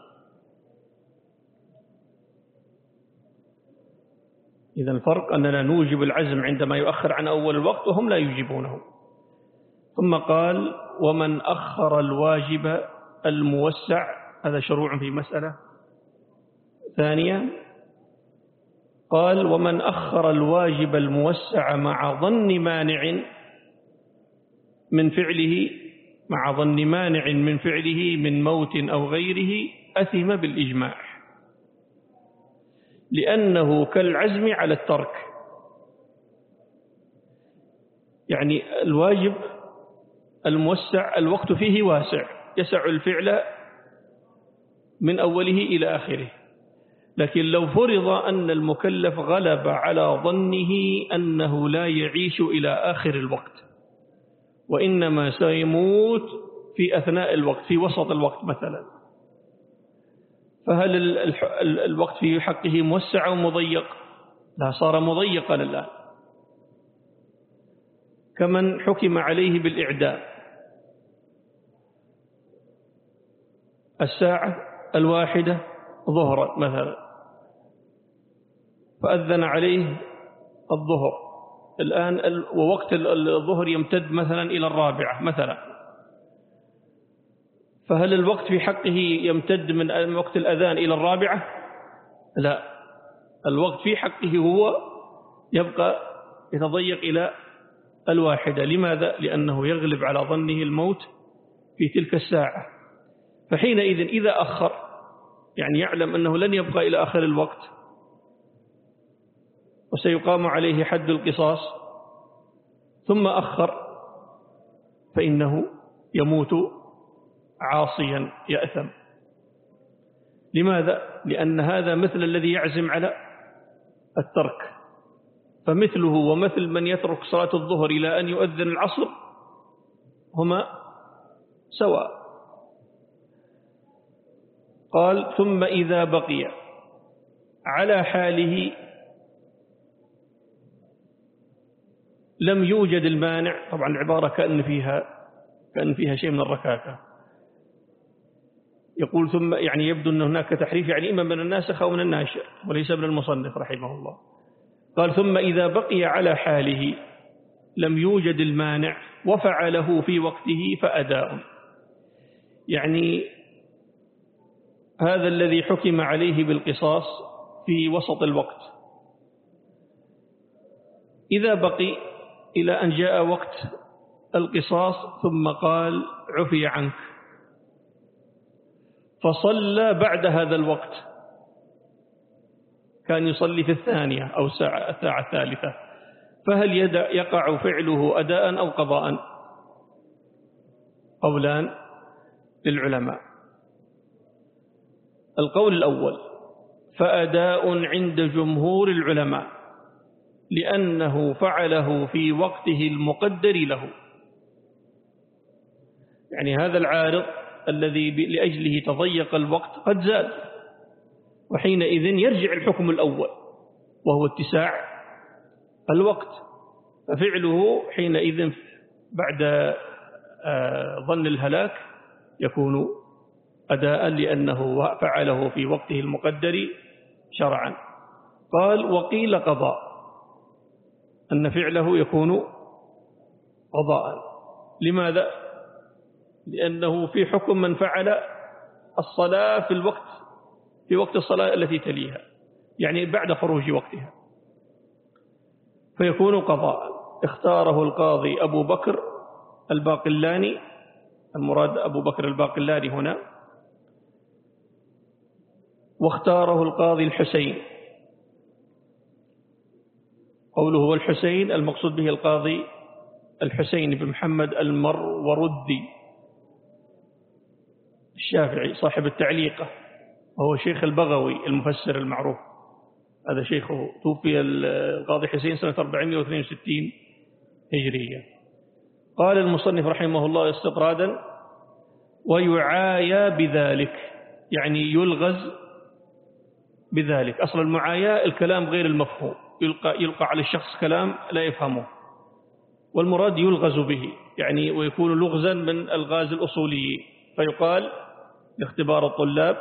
إذا الفرق أننا نوجب العزم عندما يؤخر عن أول الوقت وهم لا يجيبونه. ثم قال ومن أخر الواجب الموسع، هذا شروع في مسألة ثانية. قال ومن أخر الواجب الموسع مع ظن مانع من فعله مع ظن مانع من فعله من موت أو غيره أثم بالإجماع، لأنه كالعزم على الترك. يعني الواجب الموسع الوقت فيه واسع يسع الفعل من أوله إلى آخره، لكن لو فرض أن المكلف غلب على ظنه أنه لا يعيش إلى آخر الوقت وإنما سيموت في أثناء الوقت في وسط الوقت مثلا، فهل الوقت في حقه موسع أو مضيق؟ لا، صار مضيقا الآن. كمن حكم عليه بالإعدام الساعة الواحدة ظهرا مثلا، فأذن عليه الظهر الآن، ووقت الظهر يمتد مثلا إلى الرابعة مثلا، فهل الوقت في حقه يمتد من وقت الأذان إلى الرابعة؟ لا، الوقت في حقه هو يبقى يتضيق إلى الواحدة. لماذا؟ لأنه يغلب على ظنه الموت في تلك الساعة، فحينئذ إذا أخر يعني يعلم أنه لن يبقى إلى آخر الوقت وسيقام عليه حد القصاص ثم أخر، فإنه يموت عاصيا يأثم. لماذا؟ لأن هذا مثل الذي يعزم على الترك، فمثله ومثل من يترك صلاة الظهر إلى أن يؤذن العصر هما سواء. قال ثم إذا بقي على حاله لم يوجد المانع، طبعا العبارة كأن فيها كأن فيها شيء من الركاكة، يقول ثم يعني يبدو أن هناك تحريف، يعني إما من الناسخ أو من الناشر وليس من المصنف رحمه الله. قال ثم إذا بقي على حاله لم يوجد المانع وفعله في وقته فأداء. يعني هذا الذي حكم عليه بالقصاص في وسط الوقت إذا بقي إلى أن جاء وقت القصاص ثم قال عفي عنك، فصلى بعد هذا الوقت، كان يصلي في الثانية أو الساعة الساعة الثالثة، فهل يقع فعله أداء أو قضاء؟ قولان للعلماء. القول الأول فأداء عند جمهور العلماء لأنه فعله في وقته المقدر له. يعني هذا العارض الذي لأجله تضيق الوقت قد زاد، وحينئذ يرجع الحكم الأول وهو اتساع الوقت، ففعله حينئذ بعد ظن الهلاك يكون أداء لأنه فعله في وقته المقدر شرعا. قال وقيل قضاء، أن فعله يكون قضاء. لماذا؟ لأنه في حكم من فعل الصلاة في الوقت في وقت الصلاة التي تليها، يعني بعد خروج وقتها، فيكون قضاء. اختاره القاضي أبو بكر الباقلاني، المراد أبو بكر الباقلاني هنا، واختاره القاضي الحسين. قوله هو الحسين المقصود به القاضي الحسين بن محمد المروردي الشافعي صاحب التعليقة، وهو شيخ البغوي المفسر المعروف، هذا شيخه. توفي القاضي حسين سنة أربعمائة واثنين وستين هجرية. قال المصنف رحمه الله استطرادا ويعايا بذلك، يعني يلغز بذلك. أصل المعايا الكلام غير المفهوم، يلقى, يلقى على الشخص كلام لا يفهمه، والمراد يلغز به، يعني ويكون لغزا من الغاز الأصولي. فيقال لاختبار الطلاب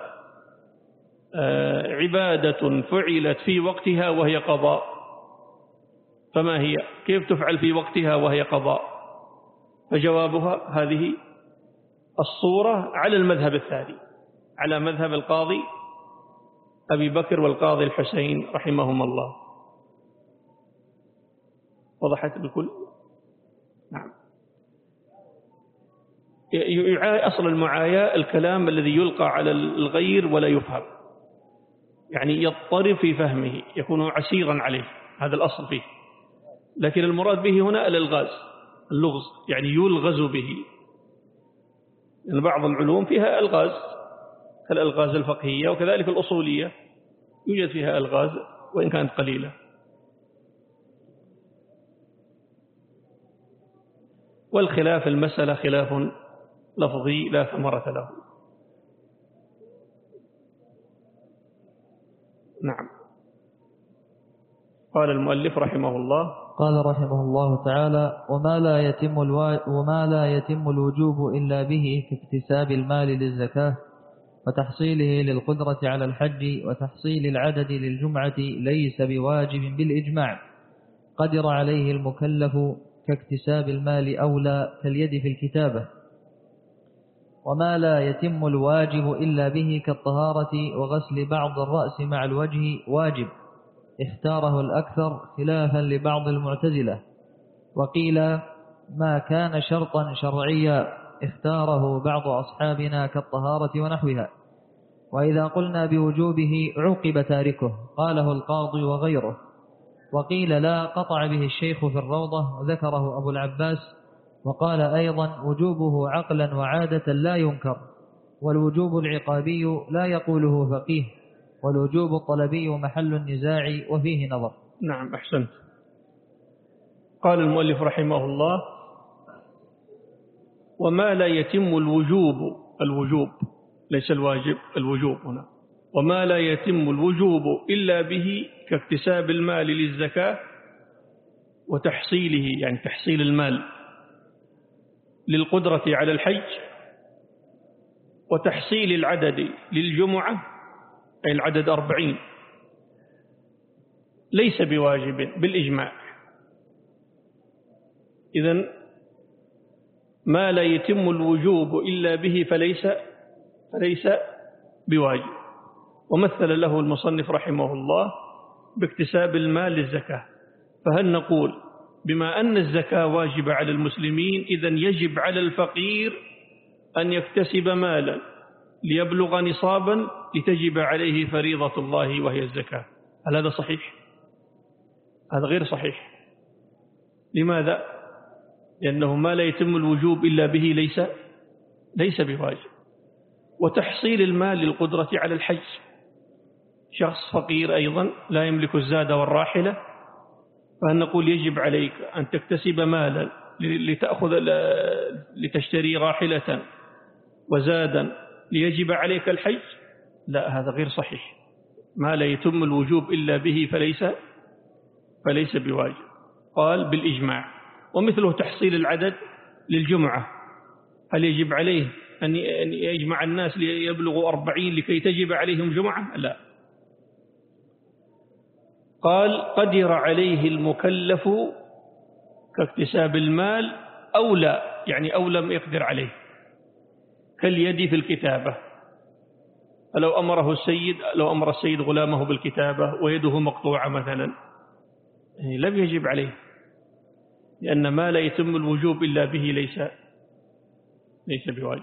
عبادة فعلت في وقتها وهي قضاء، فما هي؟ كيف تفعل في وقتها وهي قضاء؟ فجوابها هذه الصورة على المذهب الثاني، على مذهب القاضي أبي بكر والقاضي الحسين رحمهم الله. وضحت بالكل؟ نعم. يعاي أصل المعايا الكلام الذي يلقى على الغير ولا يفهم، يعني يضطرب في فهمه، يكون عسيرا عليه، هذا الأصل فيه. لكن المراد به هنا الالغاز، اللغز، يعني يلغز به. يعني بعض العلوم فيها الغاز كالالغاز الفقهية، وكذلك الأصولية يوجد فيها الغاز وإن كانت قليلة. والخلاف المسألة خلاف لفظي لا ثمرة له. نعم. قال المؤلف رحمه الله قال رحمه الله تعالى وما لا يتم الوا... وما لا يتم الوجوب إلا به كاكتساب المال للزكاة وتحصيله للقدرة على الحج وتحصيل العدد للجمعة ليس بواجب بالإجماع، قدر عليه المكلف كاكتساب المال أولى كاليد في الكتابة. وما لا يتم الواجب إلا به كالطهارة وغسل بعض الرأس مع الوجه واجب، اختاره الأكثر خلافا لبعض المعتزلة. وقيل ما كان شرطا شرعيا اختاره بعض أصحابنا كالطهارة ونحوها. وإذا قلنا بوجوبه عوقب تاركه، قاله القاضي وغيره. وقيل لا، قطع به الشيخ في الروضة وذكره أبو العباس. وقال أيضا وجوبه عقلا وعادة لا ينكر، والوجوب العقابي لا يقوله فقيه، والوجوب الطلبي محل النزاع وفيه نظر. نعم أحسنت. قال المؤلف رحمه الله وما لا يتم الوجوب، الوجوب ليس الواجب، الوجوب هنا. وما لا يتم الوجوب إلا به كاكتساب المال للزكاة وتحصيله، يعني تحصيل المال للقدرة على الحج وتحصيل العدد للجمعة أي العدد أربعين ليس بواجب بالإجماع. إذن ما لا يتم الوجوب إلا به فليس فليس بواجب. ومثل له المصنف رحمه الله باكتساب المال للزكاة. فهل نقول بما أن الزكاة واجبة على المسلمين إذن يجب على الفقير أن يكتسب مالا ليبلغ نصابا لتجب عليه فريضة الله وهي الزكاة؟ هل هذا صحيح؟ هذا غير صحيح. لماذا؟ لأنه ما لا يتم الوجوب إلا به ليس ليس بواجب. وتحصيل المال للقدرة على الحج، شخص فقير أيضا لا يملك الزاد والراحلة، فهل نقول يجب عليك أن تكتسب مالا لتأخذ لتشتري راحلة وزادا ليجب عليك الحج؟ لا، هذا غير صحيح. ما لا يتم الوجوب إلا به فليس فليس بواجب. قال بالإجماع. ومثله تحصيل العدد للجمعة، هل يجب عليه أن يجمع الناس ليبلغوا أربعين لكي تجب عليهم جمعة؟ لا. قال قدر عليه المكلف كاكتساب المال أو لا، يعني أو لم يقدر عليه، كاليد في الكتابة. فلو أمره السيد لو أمر السيد غلامه بالكتابة ويده مقطوعة مثلا لم يجب عليه، لأن ما لا يتم الوجوب إلا به ليس ليس بواجب.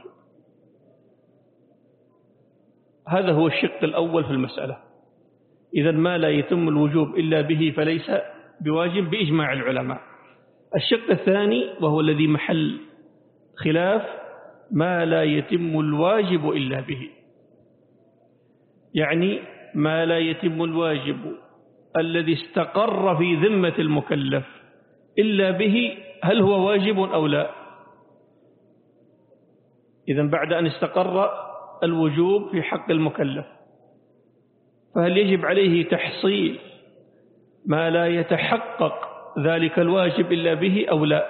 هذا هو الشق الأول في المسألة. إذن ما لا يتم الوجوب إلا به فليس بواجب بإجماع العلماء. الشق الثاني وهو الذي محل خلاف، ما لا يتم الواجب إلا به، يعني ما لا يتم الواجب الذي استقر في ذمة المكلف إلا به، هل هو واجب أو لا؟ إذن بعد أن استقر الوجوب في حق المكلف، فهل يجب عليه تحصيل ما لا يتحقق ذلك الواجب إلا به أو لا؟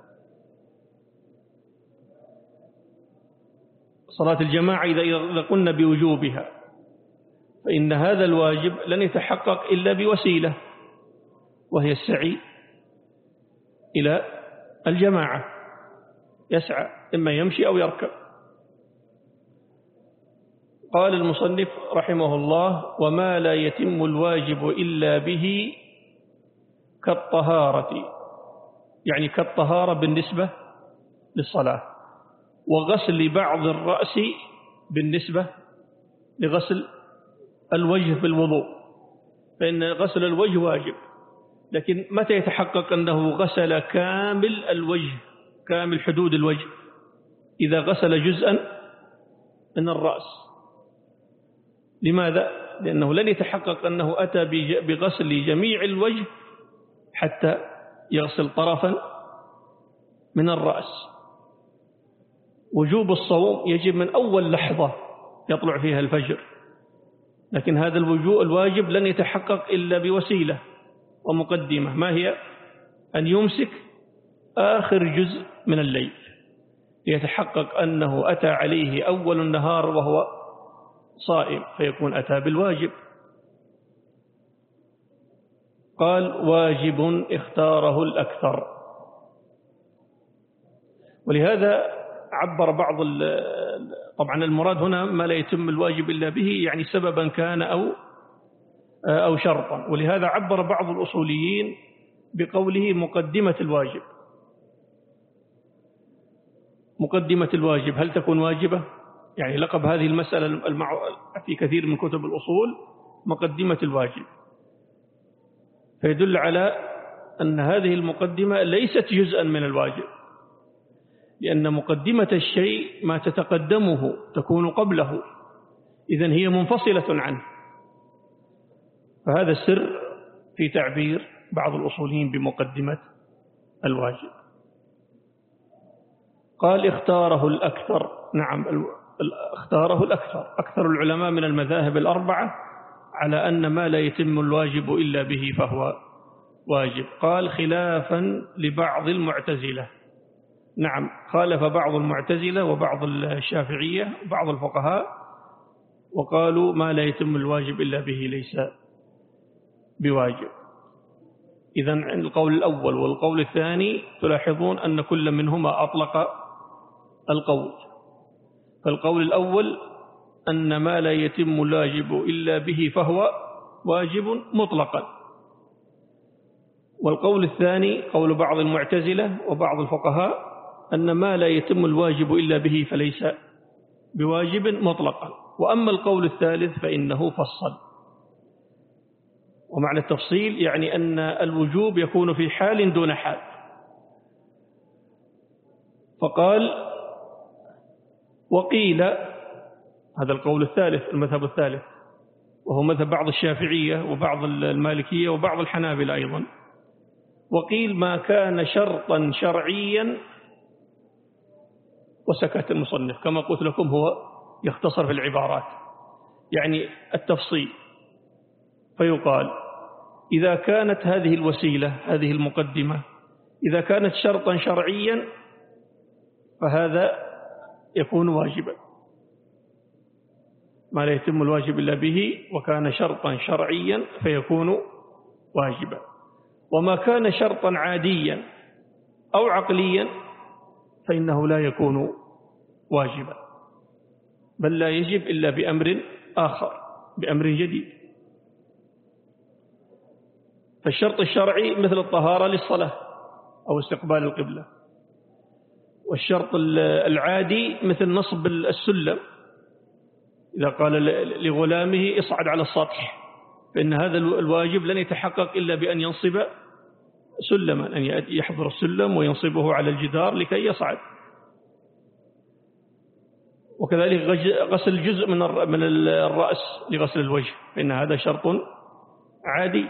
صلاة الجماعة إذا قلنا بوجوبها فإن هذا الواجب لن يتحقق إلا بوسيلة، وهي السعي إلى الجماعة، يسعى إما يمشي أو يركب. قال المصنف رحمه الله وما لا يتم الواجب إلا به كالطهارة، يعني كالطهارة بالنسبة للصلاة، وغسل بعض الرأس بالنسبة لغسل الوجه في الوضوء، فإن غسل الوجه واجب، لكن متى يتحقق أنه غسل كامل الوجه كامل حدود الوجه؟ إذا غسل جزءا من الرأس. لماذا؟ لأنه لن يتحقق أنه أتى بغسل جميع الوجه حتى يغسل طرفا من الرأس. وجوب الصوم يجب من أول لحظة يطلع فيها الفجر، لكن هذا الواجب لن يتحقق إلا بوسيلة ومقدمة، ما هي؟ أن يمسك آخر جزء من الليل ليتحقق أنه أتى عليه أول النهار وهو صائم، فيكون أتى بالواجب. قال واجب اختاره الأكثر. ولهذا عبر بعض، طبعا المراد هنا ما لا يتم الواجب إلا به، يعني سببا كان أو أو شرطا. ولهذا عبر بعض الأصوليين بقوله مقدمة الواجب. مقدمة الواجب هل تكون واجبة؟ يعني لقب هذه المسألة في كثير من كتب الأصول مقدمة الواجب، فيدل على أن هذه المقدمة ليست جزءا من الواجب، لأن مقدمة الشيء ما تتقدمه تكون قبله، إذن هي منفصلة عنه. فهذا السر في تعبير بعض الأصوليين بمقدمة الواجب. قال اختاره الأكثر. نعم، اختاره الأكثر، أكثر العلماء من المذاهب الأربعة على أن ما لا يتم الواجب إلا به فهو واجب. قال خلافا لبعض المعتزلة. نعم، خالف بعض المعتزلة وبعض الشافعية وبعض الفقهاء وقالوا ما لا يتم الواجب إلا به ليس بواجب. إذن عند القول الأول والقول الثاني تلاحظون أن كل منهما أطلق القول. فالقول الأول أن ما لا يتم الواجب إلا به فهو واجب مطلقا، والقول الثاني قول بعض المعتزلة وبعض الفقهاء أن ما لا يتم الواجب إلا به فليس بواجب مطلقا. وأما القول الثالث فإنه فصل، ومعنى التفصيل يعني أن الوجوب يكون في حال دون حال. فقال وقيل، هذا القول الثالث المذهب الثالث وهو مذهب بعض الشافعية وبعض المالكية وبعض الحنابلة أيضا، وقيل ما كان شرطا شرعيا، وسكت المصنف كما قلت لكم هو يختصر في العبارات يعني التفصيل. فيقال إذا كانت هذه الوسيلة هذه المقدمة إذا كانت شرطا شرعيا فهذا يكون واجبا، ما لا يتم الواجب إلا به وكان شرطا شرعيا فيكون واجبا. وما كان شرطا عاديا أو عقليا فإنه لا يكون واجبا، بل لا يجب إلا بأمر آخر، بأمر جديد. فالشرط الشرعي مثل الطهارة للصلاة أو استقبال القبلة، والشرط العادي مثل نصب السلم، إذا قال لغلامه اصعد على السطح فإن هذا الواجب لن يتحقق إلا بأن ينصب سلما، أن يحضر السلم وينصبه على الجدار لكي يصعد. وكذلك غسل جزء من الرأس لغسل الوجه فإن هذا شرط عادي.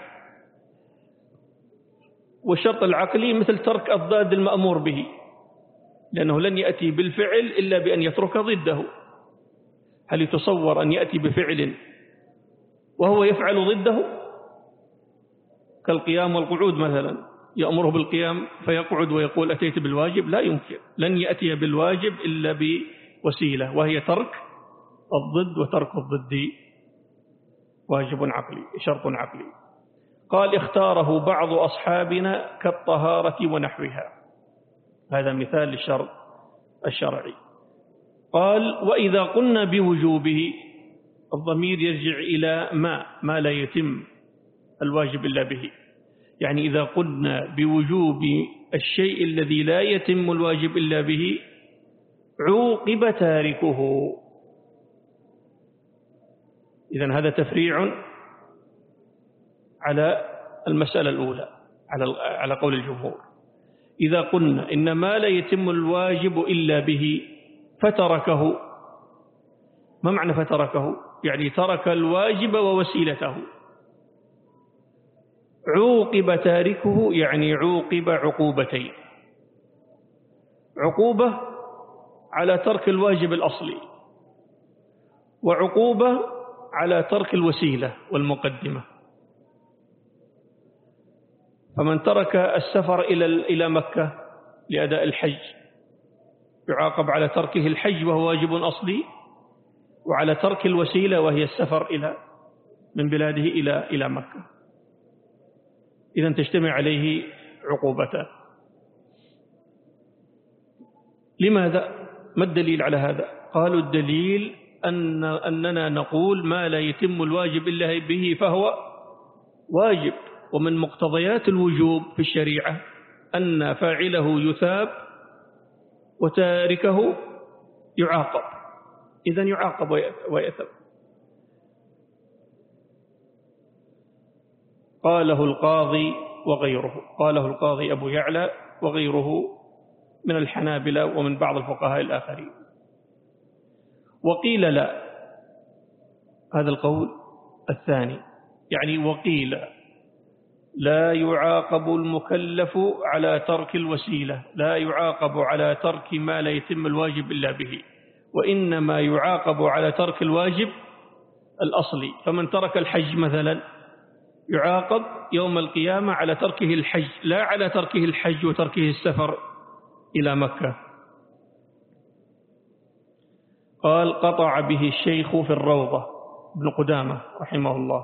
والشرط العقلي مثل ترك الضاد المأمور به، لأنه لن يأتي بالفعل إلا بأن يترك ضده. هل يتصور أن يأتي بفعل وهو يفعل ضده كالقيام والقعود مثلا، يأمره بالقيام فيقعد ويقول أتيت بالواجب؟ لا يمكن، لن يأتي بالواجب إلا بوسيلة وهي ترك الضد، وترك الضد واجب عقلي شرط عقلي. قال اختاره بعض أصحابنا كالطهارة ونحوها، هذا مثال للشرط الشرعي. قال وإذا قلنا بوجوبه الضمير يرجع إلى ما ما لا يتم الواجب إلا به، يعني إذا قلنا بوجوب الشيء الذي لا يتم الواجب إلا به عوقب تاركه. إذن هذا تفريع على المسألة الأولى على على قول الجمهور. إذا قلنا إن ما لا يتم الواجب إلا به فتركه، ما معنى فتركه؟ يعني ترك الواجب ووسيلته. عوقب تاركه يعني عوقب عقوبتين، عقوبة على ترك الواجب الأصلي، وعقوبة على ترك الوسيلة والمقدمة. فمن ترك السفر إلى إلى مكة لأداء الحج يعاقب على تركه الحج وهو واجب أصلي، وعلى ترك الوسيلة وهي السفر إلى من بلاده إلى إلى مكة. إذن تجتمع عليه عقوبتان. لماذا؟ ما الدليل على هذا؟ قالوا الدليل أن أننا نقول ما لا يتم الواجب إلا به فهو واجب، ومن مقتضيات الوجوب في الشريعة أن فاعله يثاب وتاركه يعاقب، إذن يعاقب ويأثم. قاله القاضي وغيره، قاله القاضي أبو يعلى وغيره من الحنابلة ومن بعض الفقهاء الآخرين. وقيل لا، هذا القول الثاني، يعني وقيل لا يعاقب المكلف على ترك الوسيلة، لا يعاقب على ترك ما لا يتم الواجب إلا به، وإنما يعاقب على ترك الواجب الأصلي. فمن ترك الحج مثلا يعاقب يوم القيامة على تركه الحج، لا على تركه الحج وتركه السفر إلى مكة. قال قطع به الشيخ في الروضة ابن قدامة رحمه الله،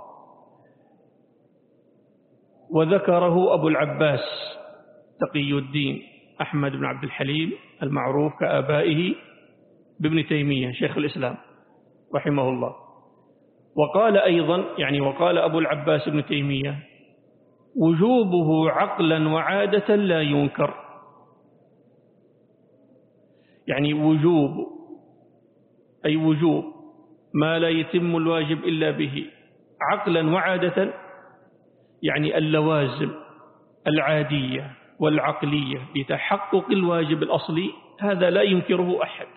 وذكره أبو العباس تقي الدين أحمد بن عبد الحليم المعروف كآبائه بابن تيمية شيخ الإسلام رحمه الله. وقال أيضا يعني وقال أبو العباس بن تيمية وجوبه عقلا وعادة لا ينكر، يعني وجوب أي وجوب ما لا يتم الواجب إلا به عقلا وعادة، يعني اللوازم العادية والعقلية لتحقق الواجب الأصلي هذا لا ينكره أحد.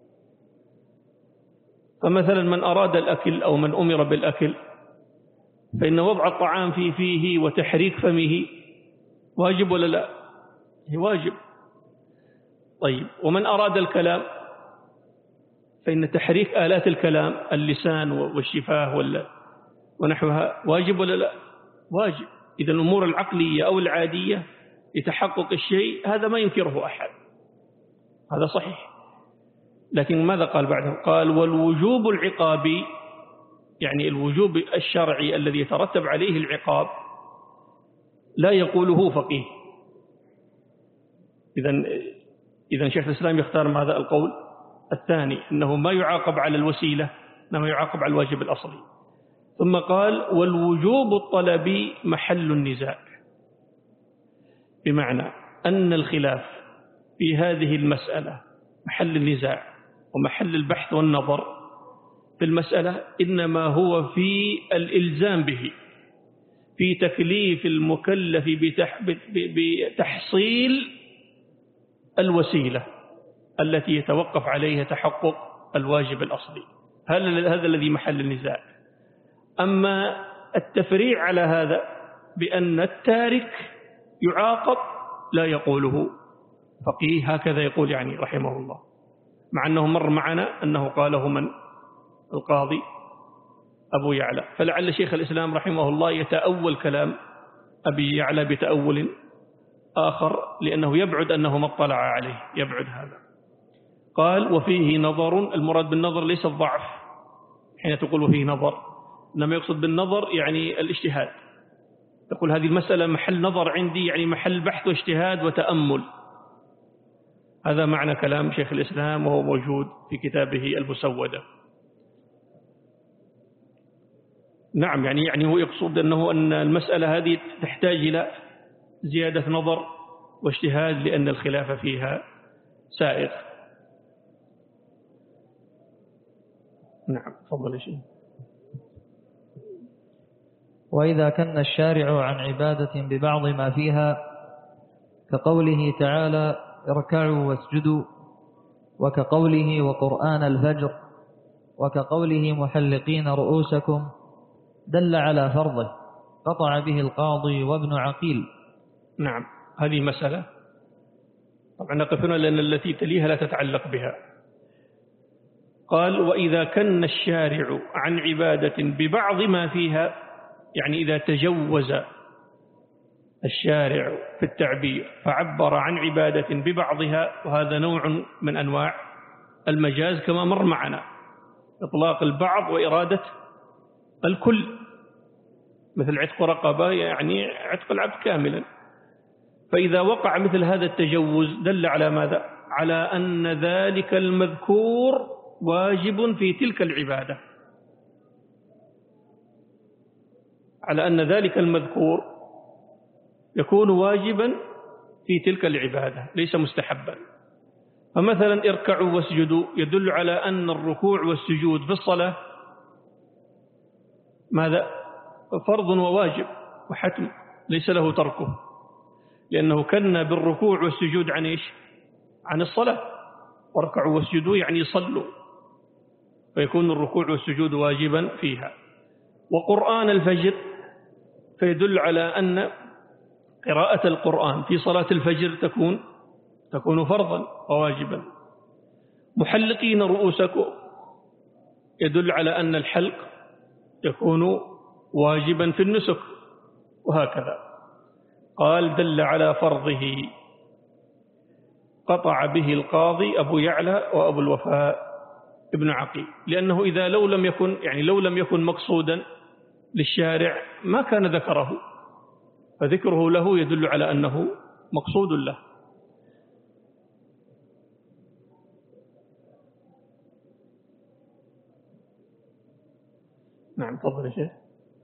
فمثلا من أراد الأكل أو من أمر بالأكل فإن وضع الطعام في فيه وتحريك فمه واجب ولا لا؟ واجب. طيب ومن أراد الكلام فإن تحريك آلات الكلام اللسان والشفاه ولا ونحوها واجب ولا لا؟ واجب. إذا الأمور العقلية أو العادية لتحقق الشيء هذا ما ينكره أحد، هذا صحيح. لكن ماذا قال بعده؟ قال والوجوب العقابي، يعني الوجوب الشرعي الذي يترتب عليه العقاب لا يقوله فقيه. إذن إذن شيخ الإسلام يختار ماذا؟ القول الثاني أنه ما يعاقب على الوسيلة إنما يعاقب على الواجب الأصلي. ثم قال والوجوب الطلبي محل النزاع، بمعنى أن الخلاف في هذه المسألة محل النزاع ومحل البحث والنظر في المسألة إنما هو في الإلزام به، في تكليف المكلف بتحصيل الوسيلة التي يتوقف عليها تحقق الواجب الأصلي، هذا الذي محل النزاع. أما التفريع على هذا بأن التارك يعاقب لا يقوله فقيه، هكذا يقول يعني رحمه الله، مع أنه مر معنا أنه قاله من؟ القاضي أبو يعلى. فلعل شيخ الإسلام رحمه الله يتأول كلام أبي يعلى بتأول آخر لأنه يبعد أنه ما اطلع عليه، يبعد هذا. قال وفيه نظر، المراد بالنظر ليس الضعف حين تقول وفيه نظر، إنما يقصد بالنظر يعني الاجتهاد، تقول هذه المسألة محل نظر عندي، يعني محل بحث واجتهاد وتأمل. هذا معنى كلام شيخ الإسلام وهو موجود في كتابه المسودة. نعم يعني يعني هو يقصد أنه أن المسألة هذه تحتاج إلى زيادة نظر واجتهاد لأن الخلاف فيها سائغ. نعم تفضل يا شيخ. وإذا كان الشارع عن عبادة ببعض ما فيها كقوله تعالى اركعوا واسجدوا، وكقوله وقرآن الفجر، وكقوله محلقين رؤوسكم، دل على فرضه، قطع به القاضي وابن عقيل. نعم هذه مسألة طبعا نقفنا لأن التي تليها لا تتعلق بها. قال وإذا كان الشارع عن عبادة ببعض ما فيها، يعني إذا تجوز الشارع في التعبير فعبر عن عبادة ببعضها، وهذا نوع من أنواع المجاز كما مر معنا، إطلاق البعض وإرادة الكل، مثل عتق رقبة يعني عتق العبد كاملا. فإذا وقع مثل هذا التجوز دل على ماذا؟ على أن ذلك المذكور واجب في تلك العبادة، على أن ذلك المذكور يكون واجبا في تلك العبادة ليس مستحبا. فمثلا اركعوا واسجدوا يدل على أن الركوع والسجود في الصلاة ماذا؟ فرض وواجب وحتم ليس له تركه، لأنه كان بالركوع والسجود عن إيش؟ عن الصلاة. واركعوا واسجدوا يعني صلوا، فيكون الركوع والسجود واجبا فيها. وقرآن الفجر فيدل على أن قراءة القرآن في صلاة الفجر تكون تكون فرضا وواجبا. محلقين رؤوسكم يدل على أن الحلق يكون واجبا في النسك، وهكذا. قال دل على فرضه. قطع به القاضي أبو يعلى وأبو الوفاء ابن عقيل، لأنه إذا لو لم يكن يعني لو لم يكن مقصودا للشارع ما كان ذكره، فذكره له يدل على أنه مقصود له. نعم تفضل يا شيخ.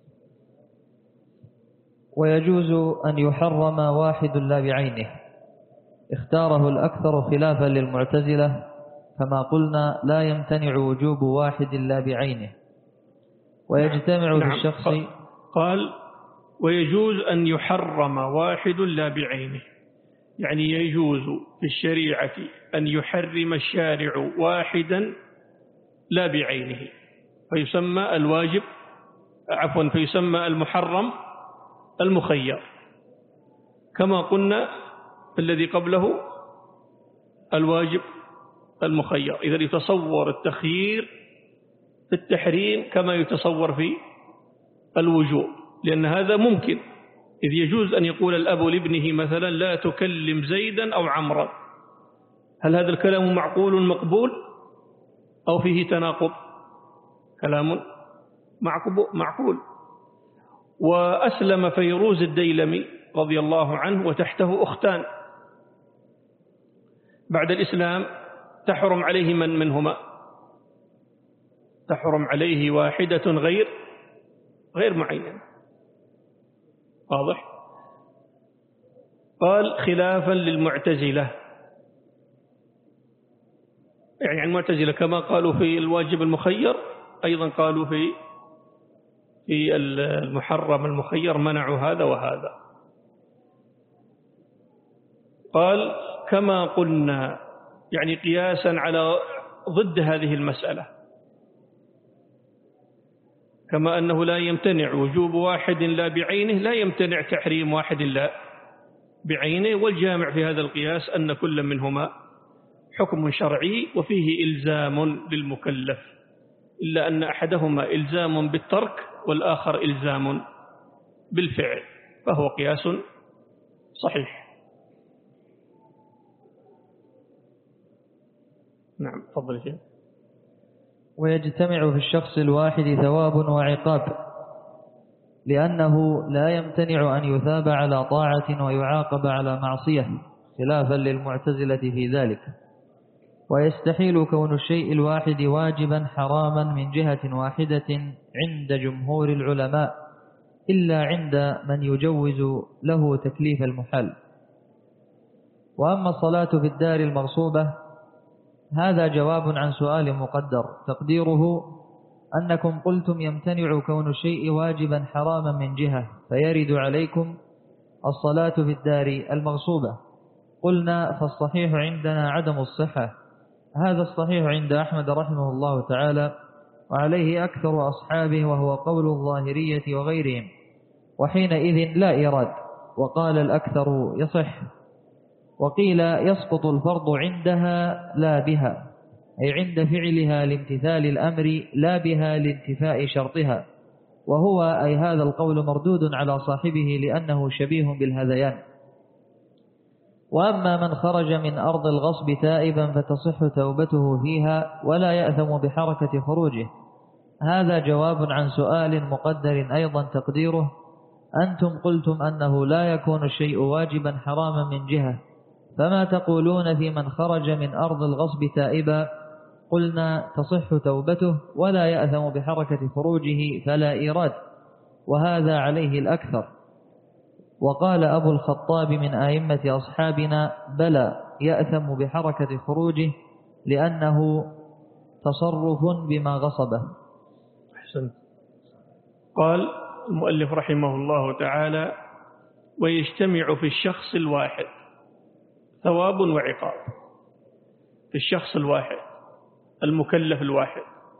ويجوز أن يحرم واحد لا بعينه، اختاره الأكثر خلافا للمعتزلة، كما قلنا لا يمتنع وجوب واحد لا بعينه، ويجتمع نعم. في الشخص. قال ويجوز أن يحرم واحد لا بعينه، يعني يجوز في الشريعة أن يحرم الشارع واحدا لا بعينه، فيسمى الواجب عفوا فيسمى المحرم المخير، كما قلنا الذي قبله الواجب المخير. إذا يتصور التخيير في التحريم كما يتصور في الوجوب، لأن هذا ممكن، إذ يجوز أن يقول الأب لابنه مثلا لا تكلم زيدا أو عمرا، هل هذا الكلام معقول مقبول أو فيه تناقض؟ كلام معقول. وأسلم فيروز الديلمي رضي الله عنه وتحته أختان بعد الإسلام، تحرم عليه من منهما؟ تحرم عليه واحدة غير غير معينة، واضح؟ قال خلافا للمعتزلة، يعني المعتزلة كما قالوا في الواجب المخير أيضا قالوا في في المحرم المخير، منعوا هذا وهذا. قال كما قلنا، يعني قياسا على ضد هذه المسألة، كما أنه لا يمتنع وجوب واحد لا بعينه لا يمتنع تحريم واحد لا بعينه، والجامع في هذا القياس أن كل منهما حكم شرعي وفيه إلزام للمكلف، إلا أن أحدهما إلزام بالترك والآخر إلزام بالفعل، فهو قياس صحيح. نعم تفضل شيخ. ويجتمع في الشخص الواحد ثواب وعقاب، لأنه لا يمتنع أن يثاب على طاعة ويعاقب على معصية، خلافا للمعتزلة في ذلك. ويستحيل كون الشيء الواحد واجبا حراما من جهة واحدة عند جمهور العلماء، إلا عند من يجوز له تكليف المحال. وأما الصلاة في الدار المغصوبة، هذا جواب عن سؤال مقدر، تقديره أنكم قلتم يمتنع كون الشيء واجبا حراما من جهة، فيرد عليكم الصلاة في الدار المغصوبة. قلنا فالصحيح عندنا عدم الصحة، هذا الصحيح عند أحمد رحمه الله تعالى، وعليه أكثر أصحابه، وهو قول الظاهرية وغيرهم، وحينئذ لا إيراد. وقال الأكثر يصح. وقيل يسقط الفرض عندها لا بها، أي عند فعلها لامتثال الأمر لا بها لانتفاء شرطها، وهو أي هذا القول مردود على صاحبه لأنه شبيه بالهذيان. وأما من خرج من أرض الغصب تائبا فتصح توبته فيها ولا يأثم بحركة خروجه، هذا جواب عن سؤال مقدر أيضا، تقديره أنتم قلتم أنه لا يكون الشيء واجبا حراما من جهة، فما تقولون في من خرج من أرض الغصب تائبا؟ قلنا تصح توبته ولا يأثم بحركة خروجه فلا إيراد، وهذا عليه الأكثر. وقال أبو الخطاب من أئمة أصحابنا بلى يأثم بحركة خروجه لأنه تصرف بما غصبه. أحسن. قال المؤلف رحمه الله تعالى ويجتمع في الشخص الواحد ثواب وعقاب. في الشخص الواحد المكلف الواحد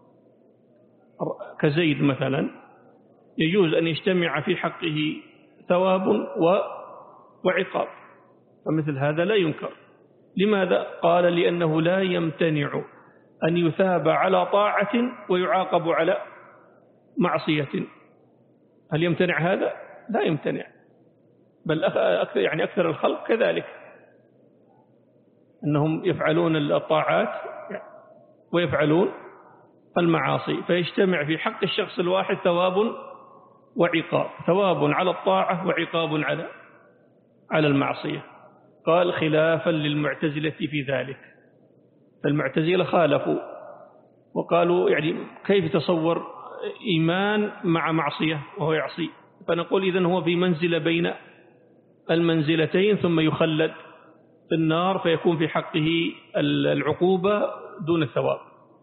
كزيد مثلا، يجوز أن يجتمع في حقه ثواب وعقاب، فمثل هذا لا ينكر. لماذا؟ قال لأنه لا يمتنع أن يثاب على طاعة ويعاقب على معصية. هل يمتنع هذا؟ لا يمتنع، بل أكثر يعني أكثر الخلق كذلك. أنهم يفعلون الطاعات ويفعلون المعاصي، فيجتمع في حق الشخص الواحد ثواب وعقاب، ثواب على الطاعة وعقاب على على المعصية. قال خلافا للمعتزلة في ذلك، فالمعتزلة خالفوا وقالوا يعني كيف تصور إيمان مع معصية وهو يعصي؟ فنقول إذن هو في منزلة بين المنزلتين ثم يخلد في النار فيكون في حقه العقوبة دون الثواب.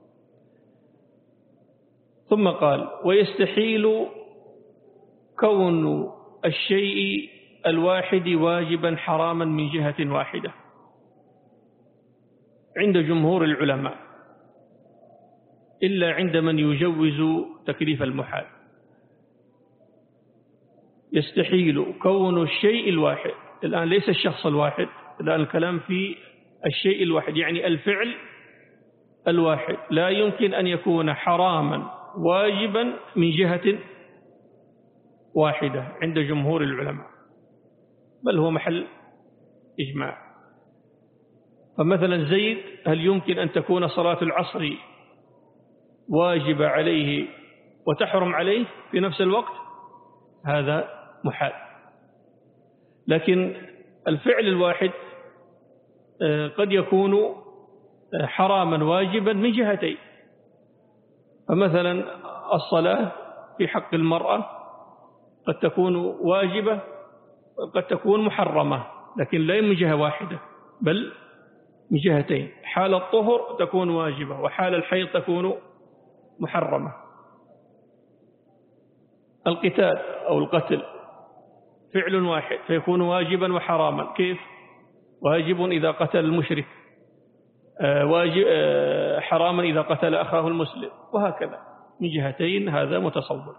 ثم قال ويستحيل كون الشيء الواحد واجبا حراما من جهة واحدة عند جمهور العلماء إلا عند من يجوز تكليف المحال. يستحيل كون الشيء الواحد، الآن ليس الشخص الواحد، الآن الكلام في الشيء الواحد، يعني الفعل الواحد لا يمكن أن يكون حراما واجبا من جهة واحدة عند جمهور العلماء، بل هو محل إجماع. فمثلا زيد هل يمكن أن تكون صلاة العصر واجب عليه وتحرم عليه في نفس الوقت؟ هذا محال. لكن الفعل الواحد قد يكون حراما واجبا من جهتين، فمثلا الصلاة في حق المرأة قد تكون واجبة قد تكون محرمة، لكن لا من جهة واحدة بل من جهتين. حال الطهر تكون واجبة وحال الحيض تكون محرمة. القتال أو القتل فعل واحد فيكون واجبا وحراما، كيف؟ واجب إذا قتل المشرك، واجب حراما إذا قتل أخاه المسلم، وهكذا من جهتين، هذا متصور.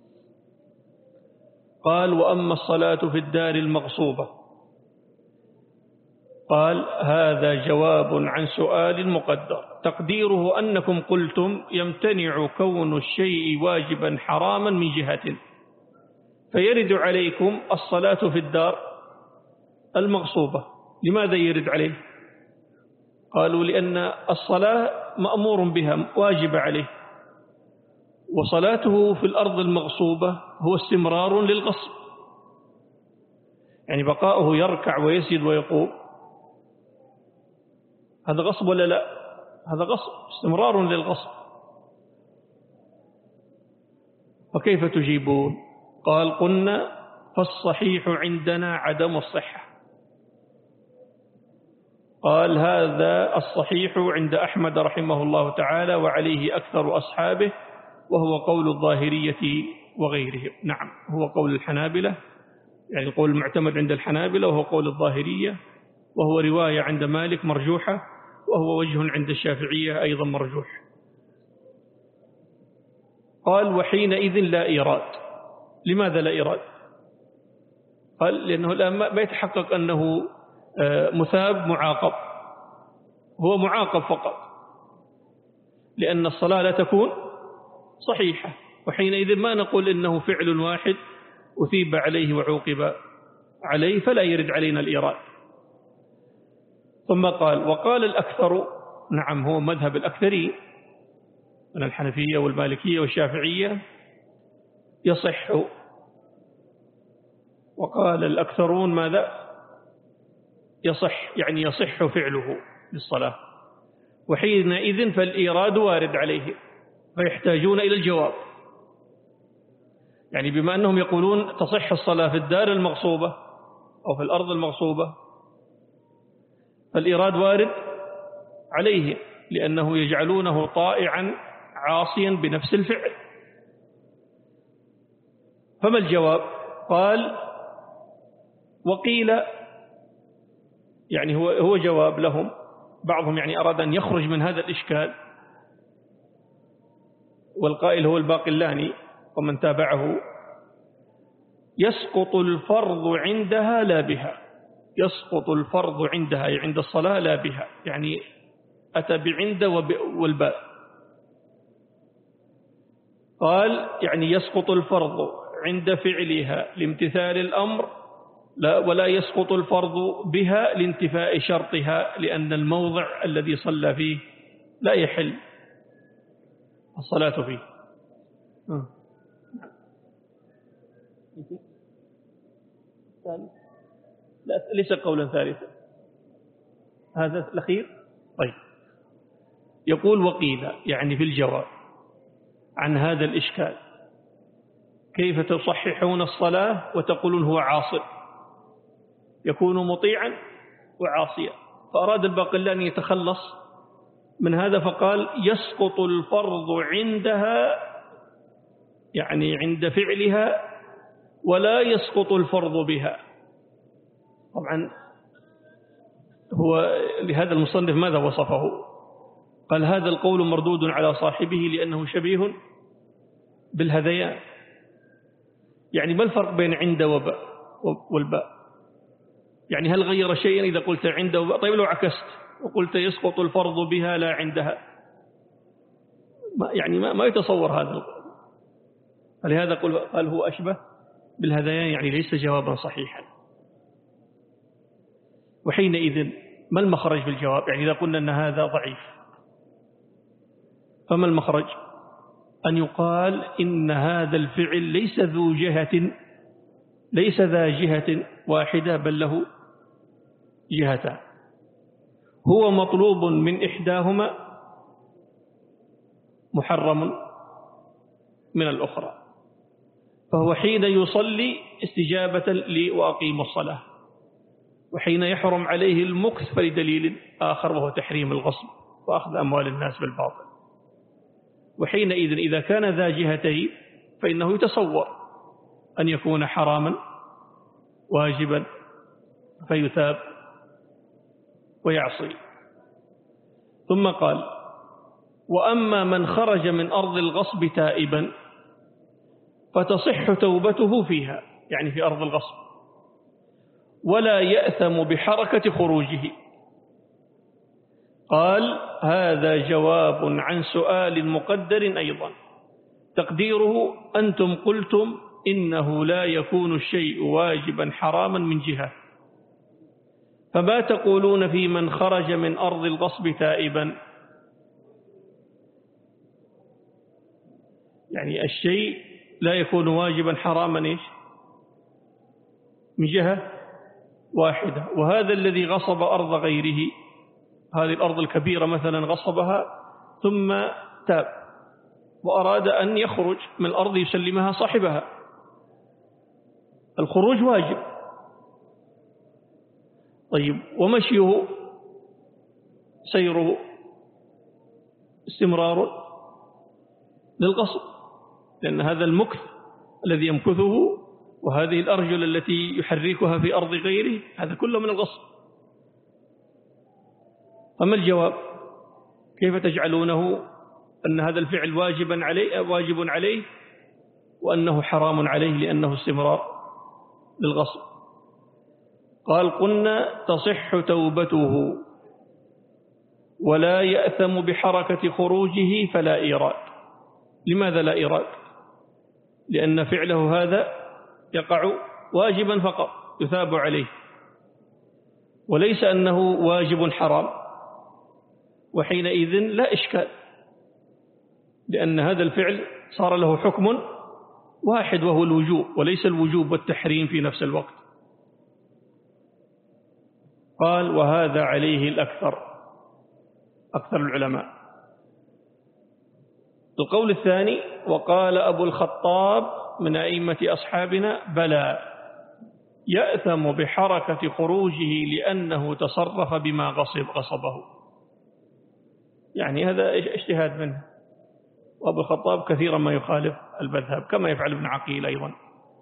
قال وأما الصلاة في الدار المغصوبة، قال هذا جواب عن سؤال مقدر تقديره أنكم قلتم يمتنع كون الشيء واجبا حراما من جهة، فيرد عليكم الصلاة في الدار المغصوبة. لماذا يرد عليه؟ قالوا لأن الصلاة مأمور بها واجب عليه، وصلاته في الأرض المغصوبة هو استمرار للغصب، يعني بقاؤه يركع ويسجد ويقوم هذا غصب ولا لا؟ هذا غصب، استمرار للغصب. فكيف تجيبون؟ قال قلنا فالصحيح عندنا عدم الصحة. قال هذا الصحيح عند أحمد رحمه الله تعالى وعليه أكثر أصحابه، وهو قول الظاهرية وغيرهم. نعم، هو قول الحنابلة، يعني القول المعتمد عند الحنابلة، وهو قول الظاهرية، وهو رواية عند مالك مرجوحة، وهو وجه عند الشافعية أيضا مرجوح. قال وحينئذ لا إيراد. لماذا لا إيراد؟ قال لأنه الآن ما يتحقق أنه مثاب معاقب، هو معاقب فقط، لأن الصلاة لا تكون صحيحة، وحينئذ ما نقول إنه فعل واحد أثيب عليه وعوقب عليه، فلا يرد علينا الإيراد. ثم قال وقال الأكثر، نعم هو مذهب الأكثرين من الحنفية والمالكية والشافعية، يصح. وقال الأكثرون ماذا؟ يصح، يعني يصح فعله للصلاة، وحينئذ فالإيراد وارد عليه، فيحتاجون إلى الجواب. يعني بما أنهم يقولون تصح الصلاة في الدار المغصوبة أو في الأرض المغصوبة، فالإيراد وارد عليه، لأنه يجعلونه طائعا عاصيا بنفس الفعل. فما الجواب؟ قال وقيل، يعني هو هو جواب لهم، بعضهم يعني أراد أن يخرج من هذا الإشكال، والقائل هو الباقلاني ومن تابعه، يسقط الفرض عندها لا بها. يسقط الفرض عندها أي عند الصلاة لا بها، يعني أتى بعند والباء. قال يعني يسقط الفرض عند فعلها لامتثال الأمر لا ولا يسقط الفرض بها لانتفاء شرطها، لأن الموضع الذي صلى فيه لا يحل الصلاة فيه. لا ليس قولا ثالثا، هذا الأخير. طيب، يقول وقيل يعني في الجواب عن هذا الإشكال: كيف تصححون الصلاة وتقولون هو عاصي؟ يكون مطيعا وعاصيا. فأراد الباقلاني يتخلص من هذا فقال: يسقط الفرض عندها، يعني عند فعلها، ولا يسقط الفرض بها. طبعا هو لهذا المصنف ماذا وصفه؟ قال: هذا القول مردود على صاحبه لأنه شبيه بالهذيان. يعني ما الفرق بين عند وباء والباء؟ يعني هل غير شيئا إذا قلت عند وباء؟ طيب لو عكست وقلت يسقط الفرض بها لا عندها، ما يعني ما, ما يتصور هذا. فلهذا قال هو أشبه بالهذيان، يعني ليس جوابا صحيحا. وحينئذ ما المخرج في الجواب؟ يعني إذا قلنا أن هذا ضعيف فما المخرج؟ أن يقال إن هذا الفعل ليس ذو جهة، ليس ذا جهة واحدة، بل له جهتان، هو مطلوب من إحداهما محرم من الأخرى، فهو حين يصلي استجابة لي وأقيم الصلاة، وحين يحرم عليه المكث فلدليل آخر وهو تحريم الغصب وأخذ أموال الناس بالباطل. وحينئذ إذا كان ذا جهتين فإنه يتصور أن يكون حراما واجبا فيثاب ويعصي. ثم قال: وأما من خرج من أرض الغصب تائبا فتصح توبته فيها، يعني في أرض الغصب، ولا يأثم بحركة خروجه. قال: هذا جواب عن سؤال مقدر أيضا، تقديره: أنتم قلتم إنه لا يكون الشيء واجبا حراما من جهة، فما تقولون في من خرج من أرض الغصب تائبا؟ يعني الشيء لا يكون واجبا حراما إيش؟ من جهة واحدة، وهذا الذي غصب أرض غيره، هذه الأرض الكبيرة مثلا غصبها ثم تاب وأراد أن يخرج من الأرض يسلمها صاحبها، الخروج واجب. طيب، ومشيه سيره استمرار للغصب، لأن هذا المكث الذي يمكثه وهذه الأرجل التي يحركها في أرض غيره هذا كله من الغصب. فما الجواب؟ كيف تجعلونه أن هذا الفعل واجبا عليه واجب عليه وأنه حرام عليه لأنه استمرار للغصب؟ قال: قلنا تصح توبته ولا يأثم بحركة خروجه فلا إيراد. لماذا لا إيراد؟ لأن فعله هذا يقع واجبا فقط يثاب عليه، وليس أنه واجب حرام، وحينئذ لا إشكال، لأن هذا الفعل صار له حكم واحد وهو الوجوب، وليس الوجوب والتحريم في نفس الوقت. قال: وهذا عليه الأكثر، أكثر العلماء. القول الثاني: وقال أبو الخطاب من أئمة أصحابنا: بلى، يأثم بحركة خروجه لأنه تصرف بما غصب غصبه. يعني هذا اجتهاد منه، وأبو الخطاب كثيرا ما يخالف المذهب كما يفعل ابن عقيل أيضا.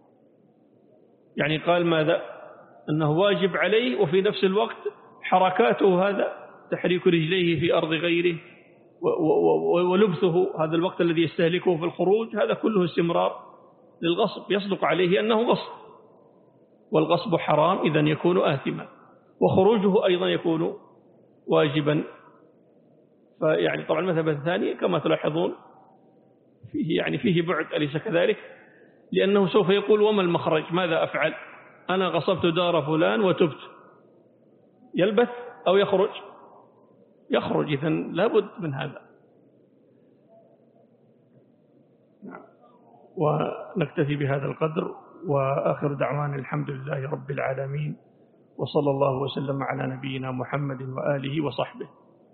يعني قال ماذا؟ أنه واجب عليه، وفي نفس الوقت حركاته هذا تحريك رجليه في أرض غيره ولبثه هذا الوقت الذي يستهلكه في الخروج هذا كله استمرار للغصب، يصدق عليه أنه غصب، والغصب حرام إذن يكون آثما، وخروجه أيضا يكون واجبا. فيعني طبعا المذهب الثاني كما تلاحظون فيه يعني فيه بعد، أليس كذلك؟ لأنه سوف يقول: وما المخرج؟ ماذا أفعل؟ أنا غصبت دار فلان وتبت، يلبث أو يخرج؟ يخرج، إذن لابد من هذا. ونكتفي بهذا القدر، وآخر دعوانا الحمد لله رب العالمين، وصلى الله وسلم على نبينا محمد وآله وصحبه.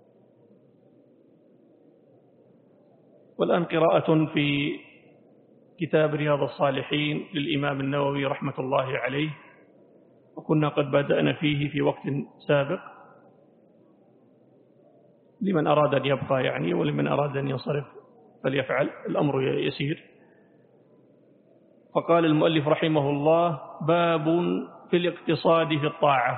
والآن قراءة في كتاب رياض الصالحين للإمام النووي رحمة الله عليه، وكنا قد بدأنا فيه في وقت سابق، لمن أراد أن يبقى يعني، ولمن أراد أن ينصرف فليفعل، الأمر يسير. فقال المؤلف رحمه الله: باب في الاقتصاد في الطاعة.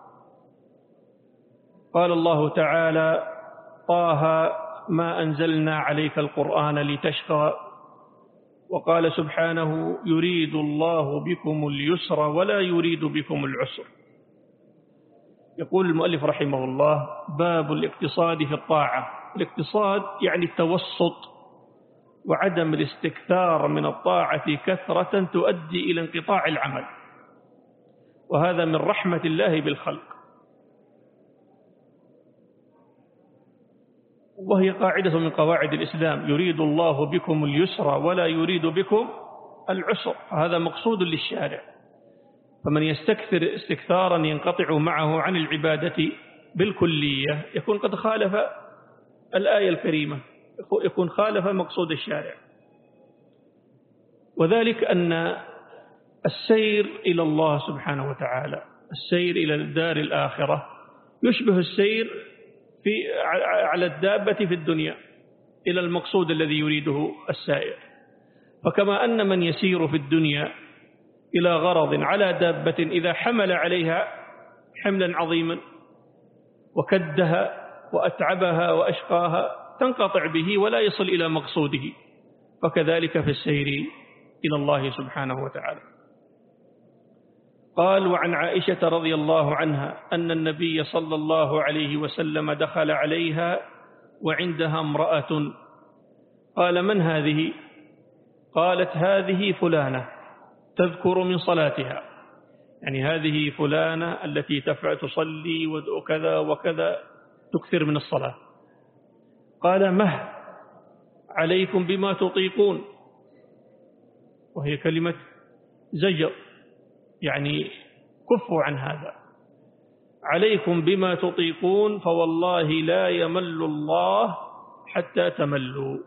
قال الله تعالى: طه ما أنزلنا عليك القرآن لتشقى. وقال سبحانه: يريد الله بكم اليسر ولا يريد بكم العسر. يقول المؤلف رحمه الله: باب الاقتصاد في الطاعة. الاقتصاد يعني التوسط وعدم الاستكثار من الطاعة كثرة تؤدي إلى انقطاع العمل، وهذا من رحمة الله بالخلق، وهي قاعدة من قواعد الإسلام: يريد الله بكم اليسر ولا يريد بكم العسر. هذا مقصود للشارع، فمن يستكثر استكثارا ينقطع معه عن العبادة بالكلية يكون قد خالف الآية الكريمة، يكون خالف مقصود الشارع. وذلك أن السير إلى الله سبحانه وتعالى، السير إلى الدار الآخرة، يشبه السير في على الدابة في الدنيا إلى المقصود الذي يريده السائر. فكما أن من يسير في الدنيا إلى غرض على دابة إذا حمل عليها حملا عظيما وكدها وأتعبها وأشقاها تنقطع به ولا يصل إلى مقصوده، فكذلك في السير إلى الله سبحانه وتعالى. قال: وعن عائشة رضي الله عنها أن النبي صلى الله عليه وسلم دخل عليها وعندها امرأة، قال: من هذه؟ قالت: هذه فلانة تذكر من صلاتها، يعني هذه فلانة التي تفعل تصلي وكذا وكذا، تكثر من الصلاة. قال: مه عليكم بما تطيقون، وهي كلمة زجر، يعني كفوا عن هذا، عليكم بما تطيقون فوالله لا يمل الله حتى تملوا.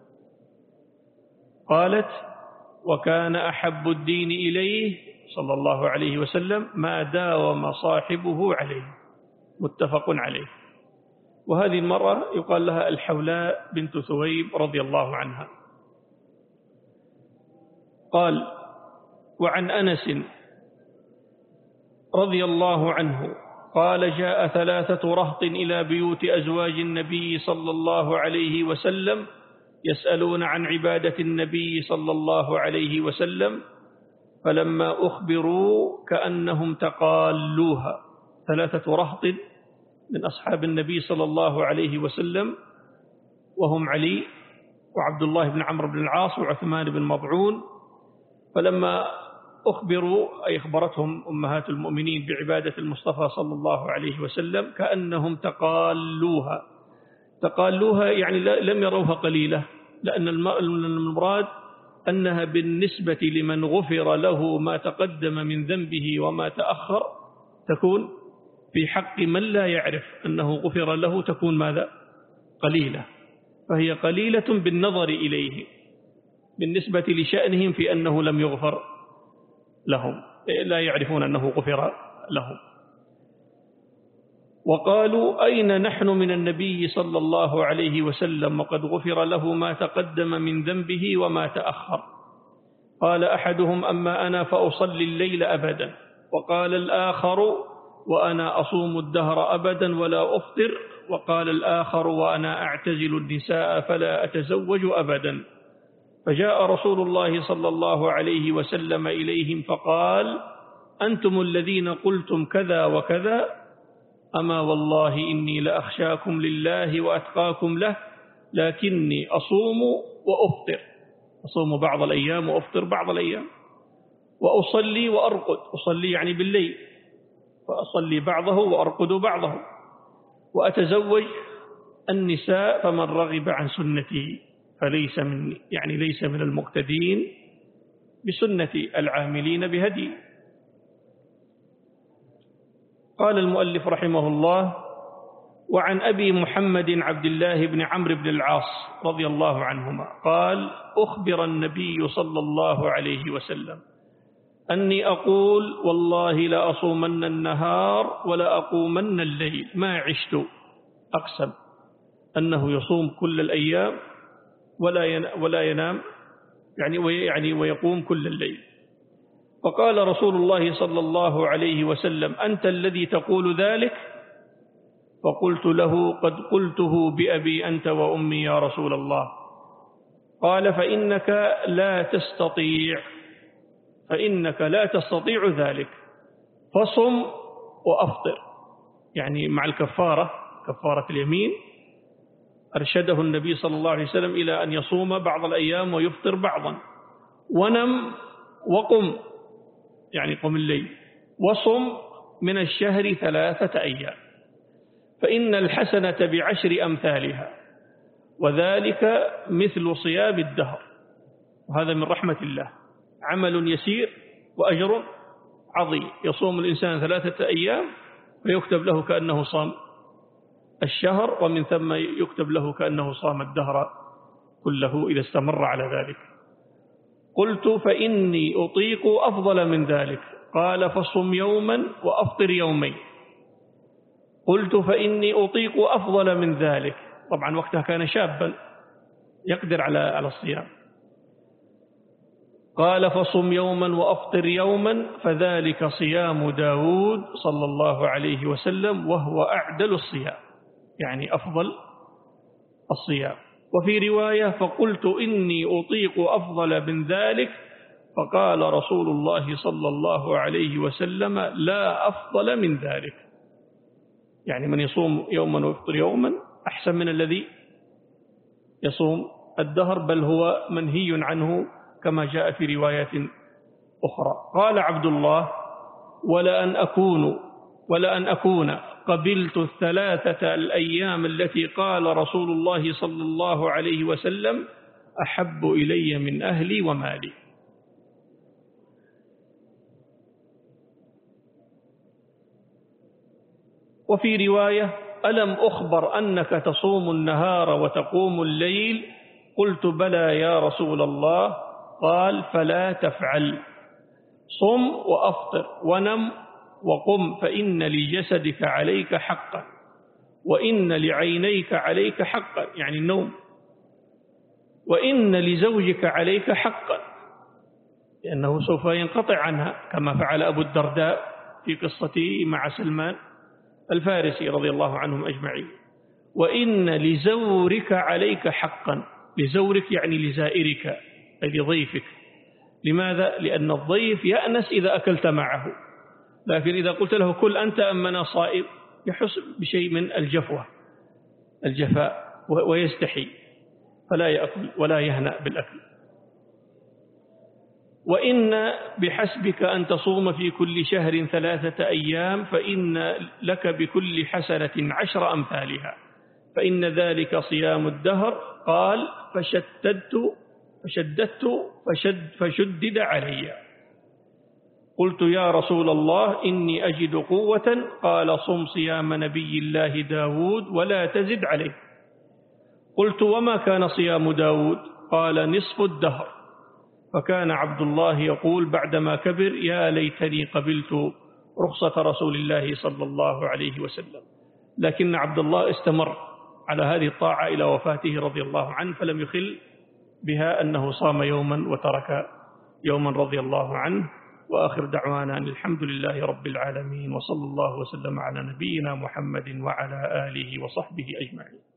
قالت: وكان أحب الدين إليه صلى الله عليه وسلم ما داوم صاحبه عليه، متفق عليه. وهذه المرأة يقال لها الحولاء بنت ثويب رضي الله عنها. قال: وعن أنس رضي الله عنه قال: جاء ثلاثة رهط إلى بيوت أزواج النبي صلى الله عليه وسلم يسألون عن عبادة النبي صلى الله عليه وسلم، فلما أخبروا كأنهم تقالوها. ثلاثة رهط من أصحاب النبي صلى الله عليه وسلم، وهم علي وعبد الله بن عمرو بن العاص وعثمان بن مضعون، فلما أخبروا أي أخبرتهم أمهات المؤمنين بعبادة المصطفى صلى الله عليه وسلم كأنهم تقالوها. تقالوها يعني لم يروها قليلة، لأن المراد أنها بالنسبة لمن غفر له ما تقدم من ذنبه وما تأخر تكون في حق من لا يعرف أنه غفر له تكون ماذا؟ قليلة. فهي قليلة بالنظر إليه بالنسبة لشأنهم في أنه لم يغفر لهم، لا يعرفون أنه غفر لهم. وقالوا: أين نحن من النبي صلى الله عليه وسلم وقد غفر له ما تقدم من ذنبه وما تأخر؟ قال أحدهم: أما أنا فأصلي الليل أبدا. وقال الآخر: وأنا أصوم الدهر أبدا ولا أفطر. وقال الآخر: وأنا أعتزل النساء فلا أتزوج أبدا. فجاء رسول الله صلى الله عليه وسلم إليهم فقال: أنتم الذين قلتم كذا وكذا، أما والله إني لأخشاكم لله وأتقاكم له، لكني أصوم وأفطر، أصوم بعض الأيام وأفطر بعض الأيام. وأصلي وأرقد، أصلي يعني بالليل، فأصلي بعضه وأرقد بعضه، وأتزوج النساء، فمن رغب عن سنتي فليس من يعني ليس من المقتدين بسنتي العاملين بهدي. قال المؤلف رحمه الله: وعن أبي محمد عبد الله بن عمرو بن العاص رضي الله عنهما قال: أخبر النبي صلى الله عليه وسلم أني أقول والله لا أصومن النهار ولا أقومن الليل ما عشت. أقسم أنه يصوم كل الأيام ولا ينام يعني يعني ويقوم كل الليل. فقال رسول الله صلى الله عليه وسلم: أنت الذي تقول ذلك؟ فقلت له: قد قلته بأبي أنت وأمي يا رسول الله. قال: فإنك لا تستطيع فإنك لا تستطيع ذلك، فصم وأفطر، يعني مع الكفارة كفارة اليمين. أرشده النبي صلى الله عليه وسلم إلى أن يصوم بعض الأيام ويفطر بعضا. ونم وقم، يعني قم الليل، وصم من الشهر ثلاثة أيام، فإن الحسنة بعشر أمثالها، وذلك مثل صيام الدهر. وهذا من رحمة الله، عمل يسير وأجر عظيم. يصوم الإنسان ثلاثة أيام فيكتب له كأنه صام الشهر، ومن ثم يكتب له كأنه صام الدهر كله إذا استمر على ذلك. قلت: فإني أطيق أفضل من ذلك. قال: فصم يوما وأفطر يومين. قلت: فإني أطيق أفضل من ذلك. طبعا وقتها كان شابا يقدر على على الصيام. قال: فصم يوما وأفطر يوما، فذلك صيام داود صلى الله عليه وسلم، وهو أعدل الصيام، يعني أفضل الصيام. وفي رواية: فقلت إني أطيق أفضل من ذلك. فقال رسول الله صلى الله عليه وسلم: لا أفضل من ذلك، يعني من يصوم يوما ويفطر يوما أحسن من الذي يصوم الدهر، بل هو منهي عنه كما جاء في روايات أخرى. قال عبد الله: ولا أن أكون ولا أن أكون قبلت الثلاثة الأيام التي قال رسول الله صلى الله عليه وسلم أحب إلي من أهلي ومالي. وفي رواية: ألم أخبر أنك تصوم النهار وتقوم الليل؟ قلت: بلى يا رسول الله. قال: فلا تفعل، صم وأفطر ونم وقم، فإن لجسدك عليك حقا، وإن لعينيك عليك حقا، يعني النوم، وإن لزوجك عليك حقا، لأنه سوف ينقطع عنها كما فعل أبو الدرداء في قصته مع سلمان الفارسي رضي الله عنهم أجمعين. وإن لزورك عليك حقا، لزورك يعني لزائرك أي لضيفك. لماذا؟ لأن الضيف يأنس إذا أكلت معه، لكن إذا قلت له كل أنت أم أنا صائم يحس بشيء من الجفوة الجفاء ويستحي فلا يأكل ولا يهنأ بالأكل. وإن بحسبك أن تصوم في كل شهر ثلاثة أيام، فإن لك بكل حسنة عشر أمثالها، فإن ذلك صيام الدهر. قال: فشددت فشددت فشد فشدد علي. قلت: يا رسول الله إني أجد قوة. قال: صم صيام نبي الله داود ولا تزد عليه. قلت: وما كان صيام داود؟ قال: نصف الدهر. فكان عبد الله يقول بعدما كبر: يا ليتني قبلت رخصة رسول الله صلى الله عليه وسلم. لكن عبد الله استمر على هذه الطاعة إلى وفاته رضي الله عنه، فلم يخل بها أنه صام يوما وترك يوما رضي الله عنه. وآخر دعوانا أن الحمد لله رب العالمين، وصلى الله وسلم على نبينا محمد وعلى آله وصحبه أجمعين.